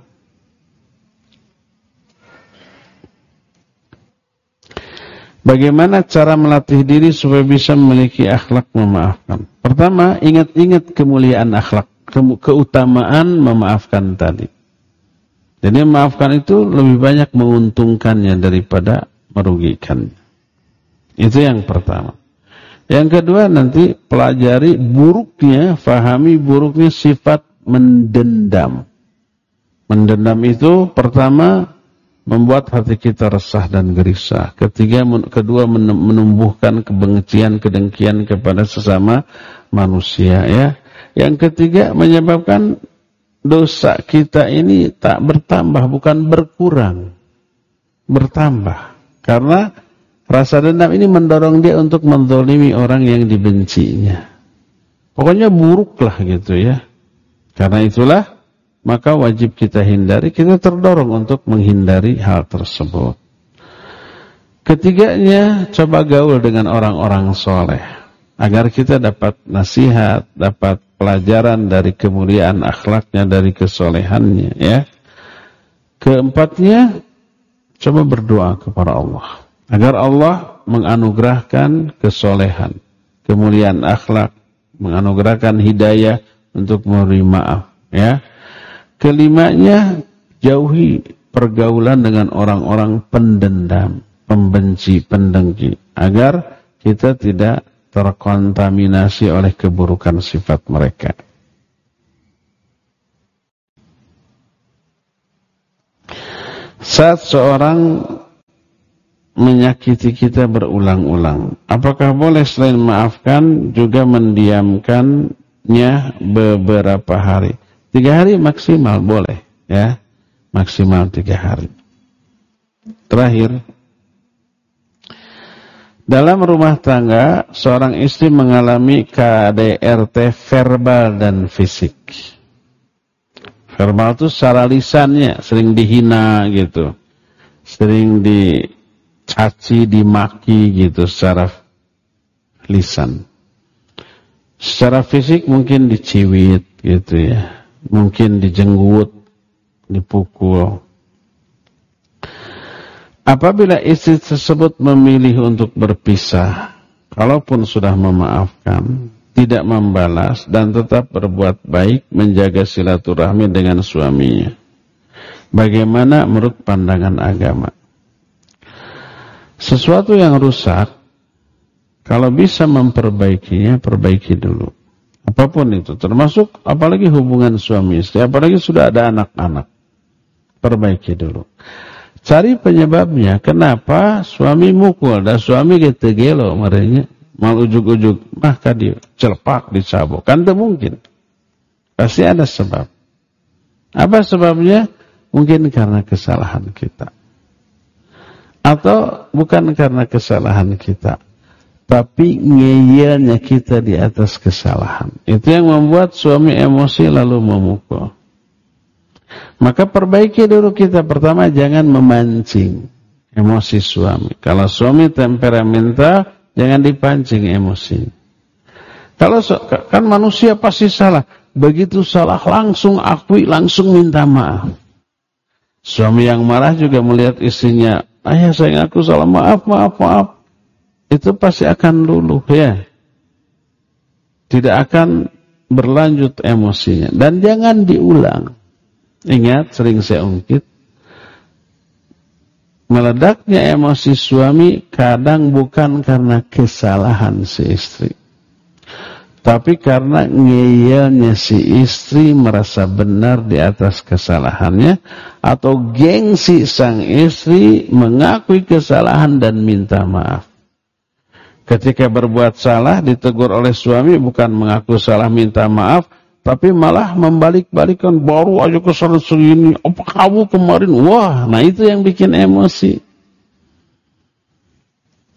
Bagaimana cara melatih diri supaya bisa memiliki akhlak memaafkan? Pertama, ingat-ingat kemuliaan akhlak, ke keutamaan memaafkan tadi. Jadi memaafkan itu lebih banyak menguntungkannya daripada merugikannya. Itu yang pertama. Yang kedua, nanti pelajari buruknya, fahami buruknya sifat mendendam. Mendendam itu pertama membuat hati kita resah dan gelisah. Ketiga, kedua menumbuhkan kebencian, kedengkian kepada sesama manusia, ya. Yang ketiga menyebabkan dosa kita ini tak bertambah, bukan berkurang, bertambah. Karena rasa dendam ini mendorong dia untuk menzalimi orang yang dibencinya. Pokoknya buruklah gitu, ya. Karena itulah maka wajib kita hindari, kita terdorong untuk menghindari hal tersebut. Ketiganya, coba gaul dengan orang-orang soleh, agar kita dapat nasihat, dapat pelajaran dari kemuliaan akhlaknya, dari kesolehannya, ya. Keempatnya, coba berdoa kepada Allah, agar Allah menganugerahkan kesolehan, kemuliaan akhlak, menganugerahkan hidayah untuk memberi maaf, ya. Kelimanya, jauhi pergaulan dengan orang-orang pendendam, pembenci, pendengki, agar kita tidak terkontaminasi oleh keburukan sifat mereka. Saat seorang menyakiti kita berulang-ulang, apakah boleh selain memaafkan juga mendiamkannya beberapa hari? Tiga hari maksimal boleh, ya, maksimal tiga hari. Terakhir, dalam rumah tangga seorang istri mengalami K D R T verbal dan fisik. Verbal itu secara lisannya sering dihina gitu, sering dicaci, dimaki gitu secara lisan. Secara fisik mungkin diciwit gitu, ya. Mungkin dijenggut, dipukul. Apabila istri tersebut memilih untuk berpisah, kalaupun sudah memaafkan, tidak membalas dan tetap berbuat baik, menjaga silaturahmi dengan suaminya, bagaimana menurut pandangan agama? Sesuatu yang rusak, kalau bisa memperbaikinya, perbaiki dulu. Apapun itu, termasuk apalagi hubungan suami istri, apalagi sudah ada anak-anak, perbaiki dulu. Cari penyebabnya, kenapa suami mukul dan suami gitu gelo, merenya mal ujuk-ujuk, maka dia celepak, dicabuk, kan tidak mungkin. Pasti ada sebab. Apa sebabnya? Mungkin karena kesalahan kita, atau bukan karena kesalahan kita, tapi ngeyelnya kita di atas kesalahan. Itu yang membuat suami emosi lalu memukul. Maka perbaiki dulu kita. Pertama, jangan memancing emosi suami. Kalau suami temperamental, jangan dipancing emosi. Kalau kan manusia pasti salah. Begitu salah langsung akui, langsung minta maaf. Suami yang marah juga melihat istrinya, ayah sayang aku salah, maaf, maaf, maaf. Itu pasti akan luluh, ya. Tidak akan berlanjut emosinya. Dan jangan diulang. Ingat, sering saya ungkit, meledaknya emosi suami kadang bukan karena kesalahan si istri, tapi karena ngeyelnya si istri merasa benar di atas kesalahannya, atau gengsi sang istri mengakui kesalahan dan minta maaf. Ketika berbuat salah, ditegur oleh suami, bukan mengaku salah minta maaf, tapi malah membalik-balikan, baru aja kesalahan segini, apa kamu kemarin, wah, nah itu yang bikin emosi.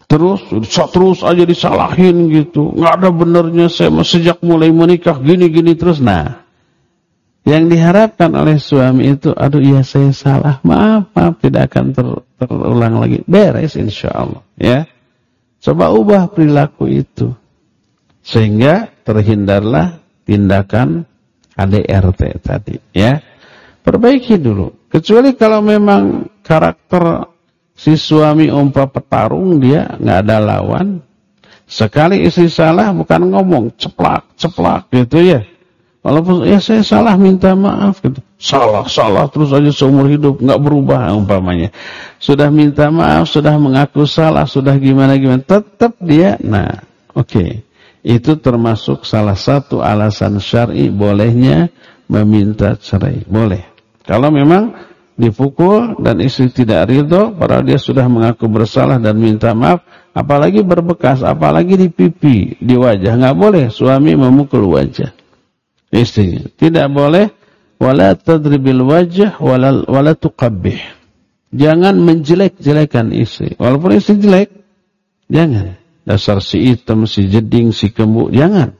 Terus, terus aja disalahin gitu. Nggak ada benernya saya sejak mulai menikah gini-gini terus. Nah, yang diharapkan oleh suami itu, aduh iya saya salah, maaf, maaf, tidak akan ter, terulang lagi. Beres insya Allah. Ya. Coba ubah perilaku itu. Sehingga terhindarlah tindakan A D R T tadi. Ya. Perbaiki dulu. Kecuali kalau memang karakter si suami umpah petarung, dia nggak ada lawan. Sekali istri salah bukan ngomong ceplak ceplak gitu ya. Walaupun ya saya salah minta maaf gitu. Salah salah terus aja seumur hidup nggak berubah umpamanya. Sudah minta maaf, sudah mengaku salah, sudah gimana gimana, tetap dia. Nah, oke. Okay. Itu termasuk salah satu alasan syar'i bolehnya meminta cerai. Boleh. Kalau memang dipukul dan istri tidak ridho, padahal dia sudah mengaku bersalah dan minta maaf, apalagi berbekas, apalagi di pipi, di wajah, nggak boleh suami memukul wajah istrinya. Tidak boleh. Wala tadribil wajah wala wala tuqabbih. Jangan menjelek-jelekan istri. Walaupun istri jelek, jangan. Dasar si hitam, si jeding, si kembuk, jangan.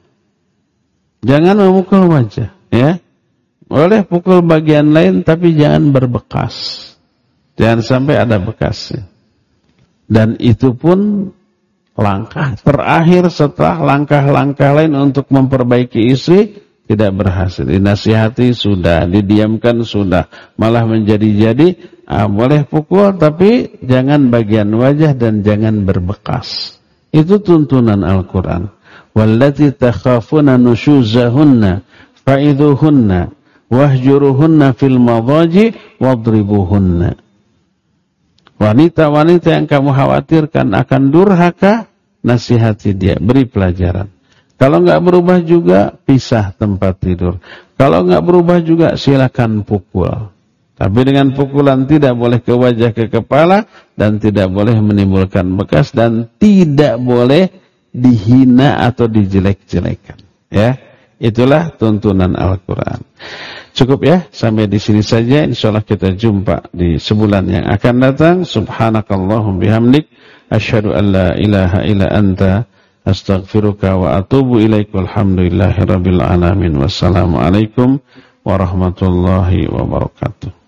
Jangan memukul wajah, ya. Boleh pukul bagian lain, tapi jangan berbekas. Jangan sampai ada bekasnya. Dan itu pun langkah terakhir setelah langkah-langkah lain untuk memperbaiki istri tidak berhasil. Dinasihati sudah, didiamkan sudah, malah menjadi-jadi. Ah, boleh pukul, tapi jangan bagian wajah dan jangan berbekas. Itu tuntunan Al-Quran. Wallati takhafuna nushuzahunna fa'idhuhunna wahjuruhunna fil madhaji wadribuhunna. Wanita-wanita yang kamu khawatirkan akan durhaka, nasihati dia, beri pelajaran. Kalau enggak berubah juga, pisah tempat tidur. Kalau enggak berubah juga, silakan pukul. Tapi dengan pukulan tidak boleh ke wajah, ke kepala, dan tidak boleh menimbulkan bekas, dan tidak boleh dihina atau dijelek-jelekan. Ya, itulah tuntunan Al-Quran. Cukup ya, sampai di sini saja. Insyaallah kita jumpa di sebulan yang akan datang. Subhanakallahum bihamdik, asyhadu an la ilaha illa anta, astaghfiruka wa atubu ilaik. Walhamdulillahirabbil alamin. Wassalamualaikum warahmatullahi wabarakatuh.